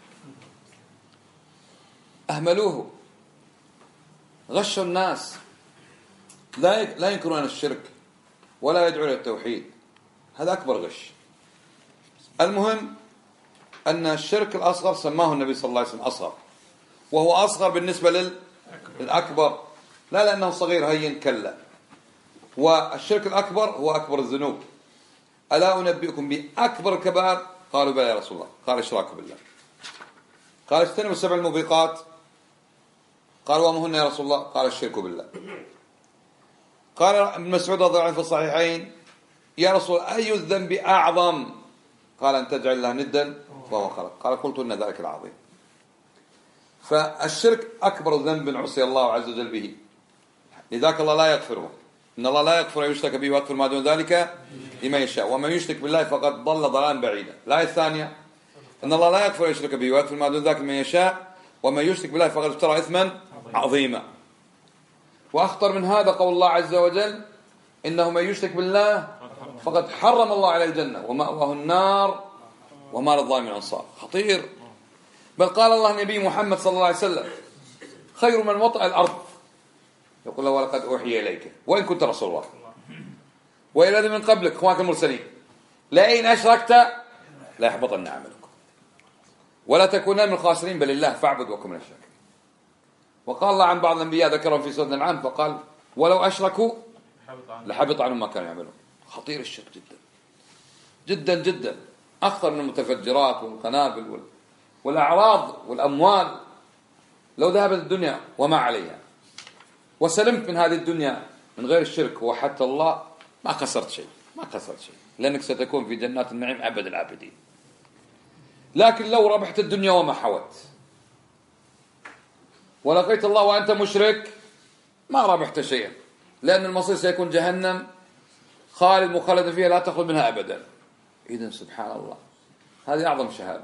أهملوه، غشوا الناس، لا ينكرون الشرك ولا يدعون التوحيد. هذا أكبر غش. المهم أن الشرك الأصغر سماه النبي صلى الله عليه وسلم أصغر، وهو أصغر بالنسبة للأكبر، لا لأنه صغير هين، كلا. والشرك الأكبر هو أكبر الذنوب. ألا أنبئكم بأكبر الكبائر؟ قالوا بلى يا رسول الله. قال اشراك بالله. قال اجتنبوا 7 الموبقات. قالوا وما هن يا رسول الله؟ قال الشرك بالله. قال ابن مسعود رضي الله عنه في الصحيحين يا رسول أي الذنب أعظم؟ قال أن تجعل الله ندا وهو خلق. قال قلت إن ذلك العظيم. فالشرك أكبر ذنب عصي الله عز وجل به، لذلك الله لا يغفره. إن الله لا يغفر أن يشرك به ويغفر ما دون ذلك لمن يشاء، ومن يشرك بالله فقد ضل ضلالا بعيدا. الآية الثانية إن الله لا يغفر أن يشرك به ويغفر ما دون ذلك لمن يشاء، ومن يشرك بالله فقد افترى إثما عظيما. وأخطر من هذا قول الله عز وجل إنه من يشرك بالله فقد حرم الله عليه الجنة ومأواه النار وما للظالمين من أنصار. خطير. بل قال الله النبي محمد صلى الله عليه وسلم خير من وطأ الأرض يقول له ولقد أوحي إليك وإن كنت رسول الله وإلى الذين من قبلك إخوانك المرسلين لئن أشركت لا يحبطن عملك ولا تكونن من الخاسرين بل الله فاعبد وكن من الشاكرين. وقال الله عن بعض الأنبياء ذكرهم في سورة الأنعام فقال ولو أشركوا لحبط عنهم ما كانوا يعملون. خطير الشرك جدا جدا جدا، أخطر من المتفجرات والقنابل والأعراض والأموال. لو ذهبت الدنيا وما عليها وسلمت من هذه الدنيا من غير الشرك وحتى الله ما خسرت شيء، ما خسرت شيء، لأنك ستكون في جنات النعيم أبد العابدين. لكن لو ربحت الدنيا وما حوت ولقيت الله وأنت مشرك ما ربحت شيئا، لأن المصير سيكون جهنم خالد مخلد فيها لا تخرج منها أبدا. إذن سبحان الله، هذه أعظم شهادة.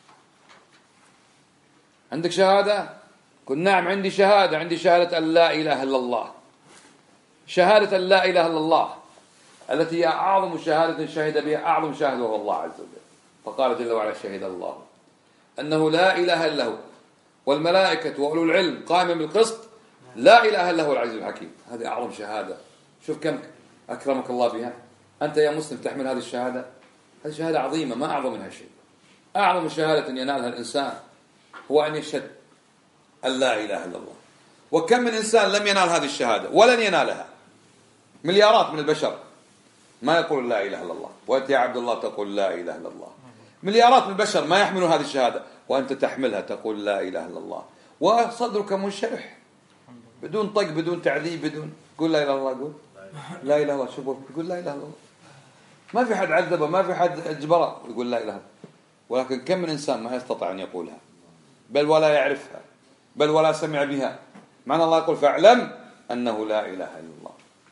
عندك شهادة؟ قل نعم عندي شهادة، عندي شهادة أن لا إله إلا الله، شهادة أن لا إله إلا الله التي هي أعظم شهادة شهد بها أعظم شاهد وهو الله عز وجل. فقال جل وعلا شهد الله أنه لا إله إلا هو والملائكة وأولو العلم قائما بالقسط لا إله إلا هو العزيز الحكيم. هذه أعظم شهادة. شوف كم أكرمك الله بها. أنت يا مسلم تحمل هذه الشهادة، هذه شهادة عظيمة ما أعظم منها شيء. أعظم شهادة ينالها الإنسان هو أن يشهد أن لا إله إلا الله. وكم من إنسان لم ينال هذه الشهادة ولن ينالها، مليارات من البشر ما يقول لا إله إلا الله، وأنت يا عبد الله تقول لا إله إلا الله. مليارات من البشر ما يحملون هذه الشهادة وأنت تحملها تقول لا إله إلا الله، وصدرك منشرح بدون طق بدون تعذيب بدون قول لا إله إلا الله. قول لا إله إلا الله. شوفوا يقول لا إله إلا الله، ما في حد عذبه ما في حد اجبره يقول لا إله إلا الله. ولكن كم من إنسان ما يستطيع أن يقولها بل ولا يعرفها بل ولا سمع بها. معنى الله يقول فاعلم أنه لا إله إلا الله،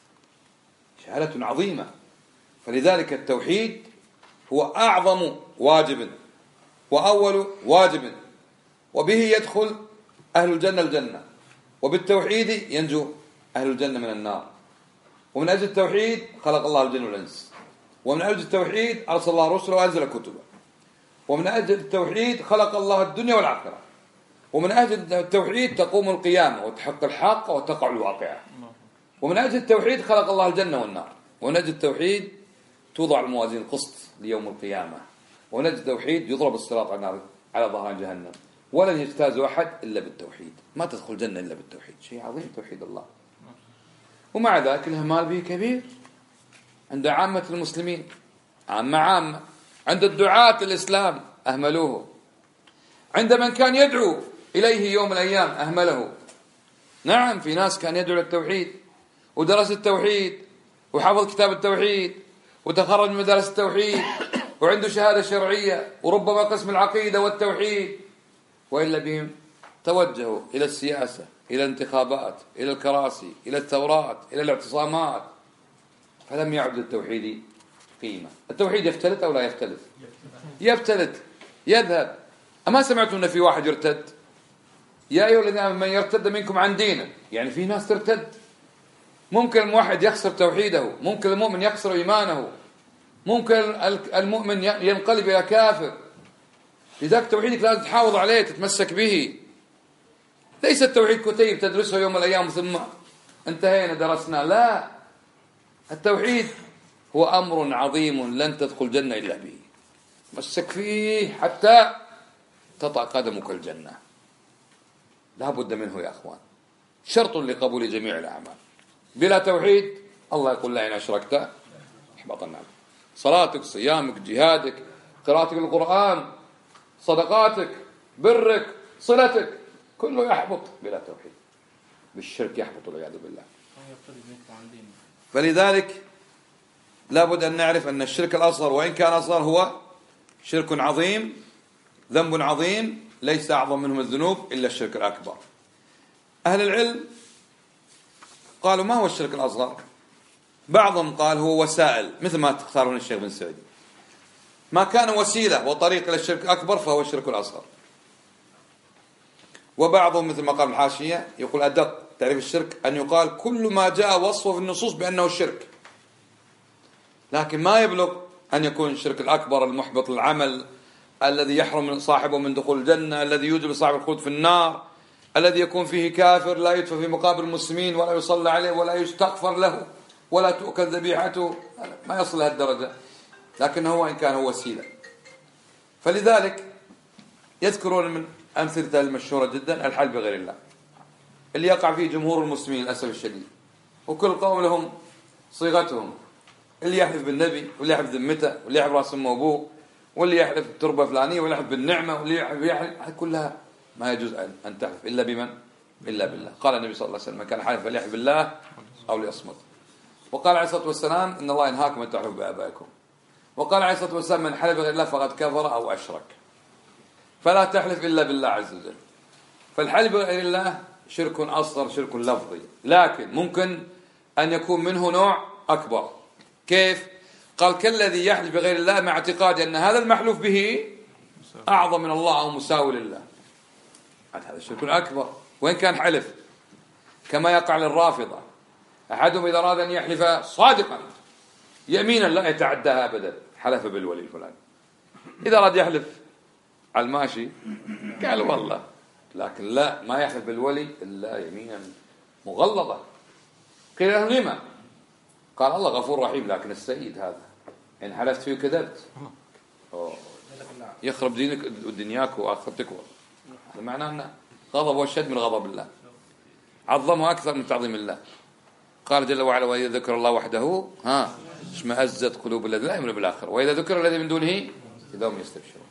شهادة عظيمة. فلذلك التوحيد هو أعظم واجب وأول واجب، وبه يدخل أهل الجنة الجنة، وبالتوحيد ينجو أهل الجنة من النار. ومن أجل التوحيد خلق الله الجن والإنس، ومن أجل التوحيد أرسل الله رسله وأنزل كتبه، ومن أجل التوحيد خلق الله الدنيا والآخرة، ومن أجل التوحيد تقوم القيامة وتحق الحق وتقع الواقعة، ومن أجل التوحيد خلق الله الجنة والنار، ومن أجل التوحيد توضع الموازين القسط ليوم القيامة، ومن أجل التوحيد يضرب الصراط على ظهران جهنم، ولن يجتاز أحد إلا بالتوحيد. ما تدخل الجنة إلا بالتوحيد، شيء عظيم توحيد الله. ومع ذلك الإهمال به كبير عند عامة المسلمين، عامة عند الدعاة الإسلام أهملوه، عند من كان يدعو إليه يوم من الأيام أهمله. نعم، في ناس كان يدعو للتوحيد ودرس التوحيد وحفظ كتاب التوحيد وتخرج من مدارس التوحيد وعنده شهادة شرعية وربما قسم العقيدة والتوحيد، وإلا بهم توجهوا إلى السياسة، إلى الانتخابات، إلى الكراسي، إلى الثورات، إلى الاعتصامات، فلم يعد للتوحيد قيمة. التوحيد يفتلت أو لا يفتلت؟ يفتلت، يذهب. أما سمعتم أن في واحد يرتد؟ يا أيها الذين آمنوا من يرتد منكم عن دينه، يعني في ناس ترتد. ممكن الموحد يخسر توحيده، ممكن المؤمن يخسر إيمانه، ممكن المؤمن ينقلب إلى كافر. لذلك توحيدك لازم تحافظ عليه، تتمسك به. ليس التوحيد كتيب تدرسه يوم من الأيام ثم انتهينا درسنا، لا، التوحيد هو أمر عظيم لن تدخل الجنة إلا به. مسك فيه حتى تطأ قدمك الجنة، لا بد منه يا أخوان، شرط لقبول جميع الأعمال. بلا توحيد الله يقول لئن أشركت احبط العمل. صلاتك، صيامك، جهادك، قراءتك للقرآن، صدقاتك، برك، صلتك، كله يحبط بلا توحيد. بالشرك يحبط والعياذ بالله. فلذلك لابد أن نعرف أن الشرك الأصغر وإن كان أصغر هو شرك عظيم، ذنب عظيم، ليس أعظم منهم الذنوب إلا الشرك الأكبر. أهل العلم قالوا ما هو الشرك الأصغر؟ بعضهم قال هو وسائل، مثل ما تختارون الشيخ بن سعيد، ما كان وسيلة وطريق إلى الشرك الأكبر فهو الشرك الأصغر. وبعضهم مثل ما قال الحاشية يقول أدق تعريف الشرك أن يقال كل ما جاء وصفه في النصوص بأنه الشرك، لكن ما يبلغ أن يكون الشرك الأكبر المحبط للعمل، الذي يحرم من صاحبه من دخول الجنة، الذي يوجب صاحب الخلود في النار، الذي يكون فيه كافر لا يدفع في مقابر المسلمين ولا يصلى عليه ولا يستغفر له ولا تؤكل ذبيحته، ما يصل لهذه الدرجة، لكن هو إن كان هو وسيلة. فلذلك يذكرون من أمثلة المشهورة جدا الحلف بغير الله، اللي يقع فيه جمهور المسلمين للأسف الشديد، وكل قوم لهم صيغتهم، اللي يحلف بالنبي، واللي يحلف ذمته، واللي يحلف راس أمه وأبوه، واللي يحلف بالتربة فلانية، واللي يحلف بالنعمة، واللي يحلف كلها ما يجوز أن تحلف إلا بمن؟ إلا بالله. قال النبي صلى الله عليه وسلم من كان حالف فليحلف بالله أو ليصمت. وقال عليه الصلاة والسلام إن الله ينهاكم أن تحلفوا بآبائكم. وقال عليه الصلاة والسلام من حلف بغير الله فقد كفر أو أشرك. فلا تحلف إلا بالله عز وجل. فالحلف بغير الله شرك أصغر، شرك لفظي، لكن ممكن أن يكون منه نوع أكبر. كيف؟ قال كالذي يحلف بغير الله مع اعتقاد أن هذا المحلوف به أعظم من الله أو مساوي لله، هذا شرك أكبر وإن كان حلف، كما يقع للرافضة. أحدهم إذا أراد أن يحلف صادقا يمينا لا يتعداها أبدا حلف بالولي الفلاني، إذا أراد يحلف على الماشي قال والله، لكن لا، ما يحلف بالولي إلا يمينا مغلظة. قيل له لما؟ قال الله غفور رحيم، لكن السيد هذا إن حلفت فيه كذبت يخرب دينك ودنياك وآخرتك. هذا معناه أن غضب وشد من غضب الله، عظمه أكثر من تعظيم الله. قال جل وعلا وإذا ذكر الله وحده اشمأزت قلوب الذين لا يؤمنون بالآخرة وإذا ذكر الذي من دونه إذا هم يستبشرون.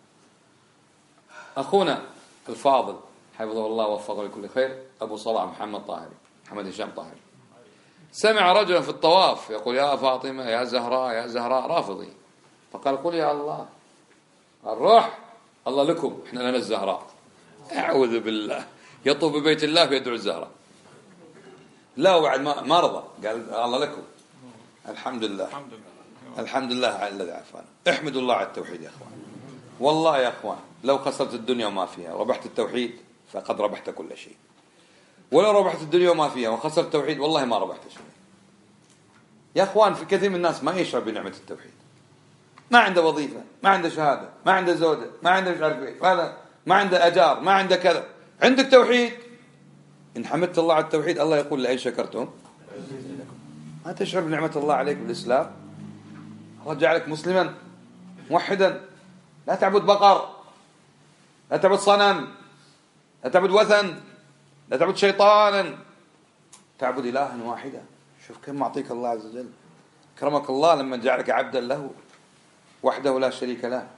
أخونا الفاضل حفظه الله ووفقه لكل خير أبو صلاح محمد هشام طاهري سمع رجلا في الطواف يقول يا فاطمة يا زهراء يا زهراء، رافضي، فقال قل يا الله. قال روح الله لكم، احنا لنا الزهراء. أعوذ بالله، يطوف ببيت الله ويدعو الزهرة. لا وبعد ما رضى، قال الله لكم. الحمد لله، الحمد لله الذي عافانا. احمدوا الله على التوحيد يا اخوان. والله يا اخوان لو خسرت الدنيا وما فيها ربحت التوحيد فقد ربحت كل شيء، ولو ربحت الدنيا وما فيها وخسرت التوحيد والله ما ربحت شيء. يا اخوان في كثير من الناس ما يشعر بنعمة التوحيد، ما عنده وظيفة، ما عنده شهادة، ما عنده زوجة، ما عنده مش عارف ايه، ما عنده اجار، ما عنده كذا. عندك توحيد، ان حمدت الله على التوحيد الله يقول لئن شكرتم. ما تشعر بنعمة الله عليك بالإسلام؟ الله جعلك مسلما موحدا، لا تعبد بقر، لا تعبد صنم، لا تعبد وثن، لا تعبد شيطانا، تعبد إلها واحدا. شوف كم معطيك الله عز وجل. كرمك الله لما جعلك عبدا له وحده لا شريك له.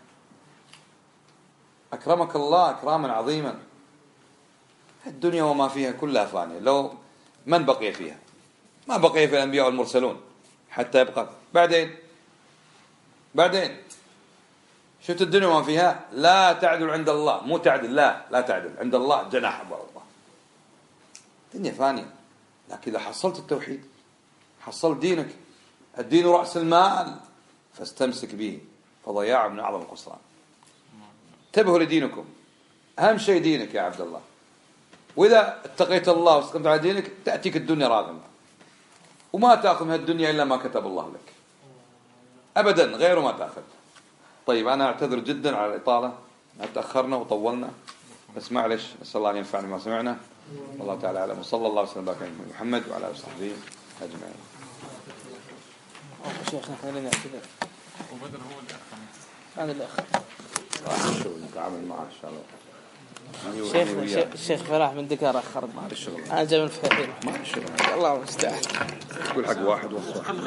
أكرمك الله إكراما عظيما. الدنيا وما فيها كلها فانية. لو من بقي فيها؟ ما بقي في الأنبياء والمرسلون حتى يبقى. بعدين شفت الدنيا وما فيها لا تعدل عند الله، مو تعدل، لا تعدل عند الله جناح بعوضة. الدنيا فانية، لكن إذا حصلت التوحيد حصلت دينك. الدين رأس المال فاستمسك به، فضياع من أعظم الخسران. انتبهوا لدينكم، أهم شيء دينك يا عبد الله. وإذا اتقيت الله واستقمت على دينك تأتيك الدنيا راغمة، وما تأخذ من الدنيا إلا ما كتب الله لك أبدا، غيره ما تأخذ. طيب أنا أعتذر جدا على الإطالة، تأخرنا وطولنا، بس معلش، نسأل الله أن ينفعنا بما سمعنا. والله تعالى أعلم، وصلى الله وسلم وبارك على محمد وعلى آله وصحبه أجمعين. شيخنا احنا لنا اعتذار. وبدر هو اللي أخذ. هذا الأخ. راح الشغل نتعامل معه إن شاء الله. الشيخ فلاح من دكار أخرت. ما الشغل. أنا جاي من الفلاحين. ما الشغل. الله المستعان. كل حق واحد وصل.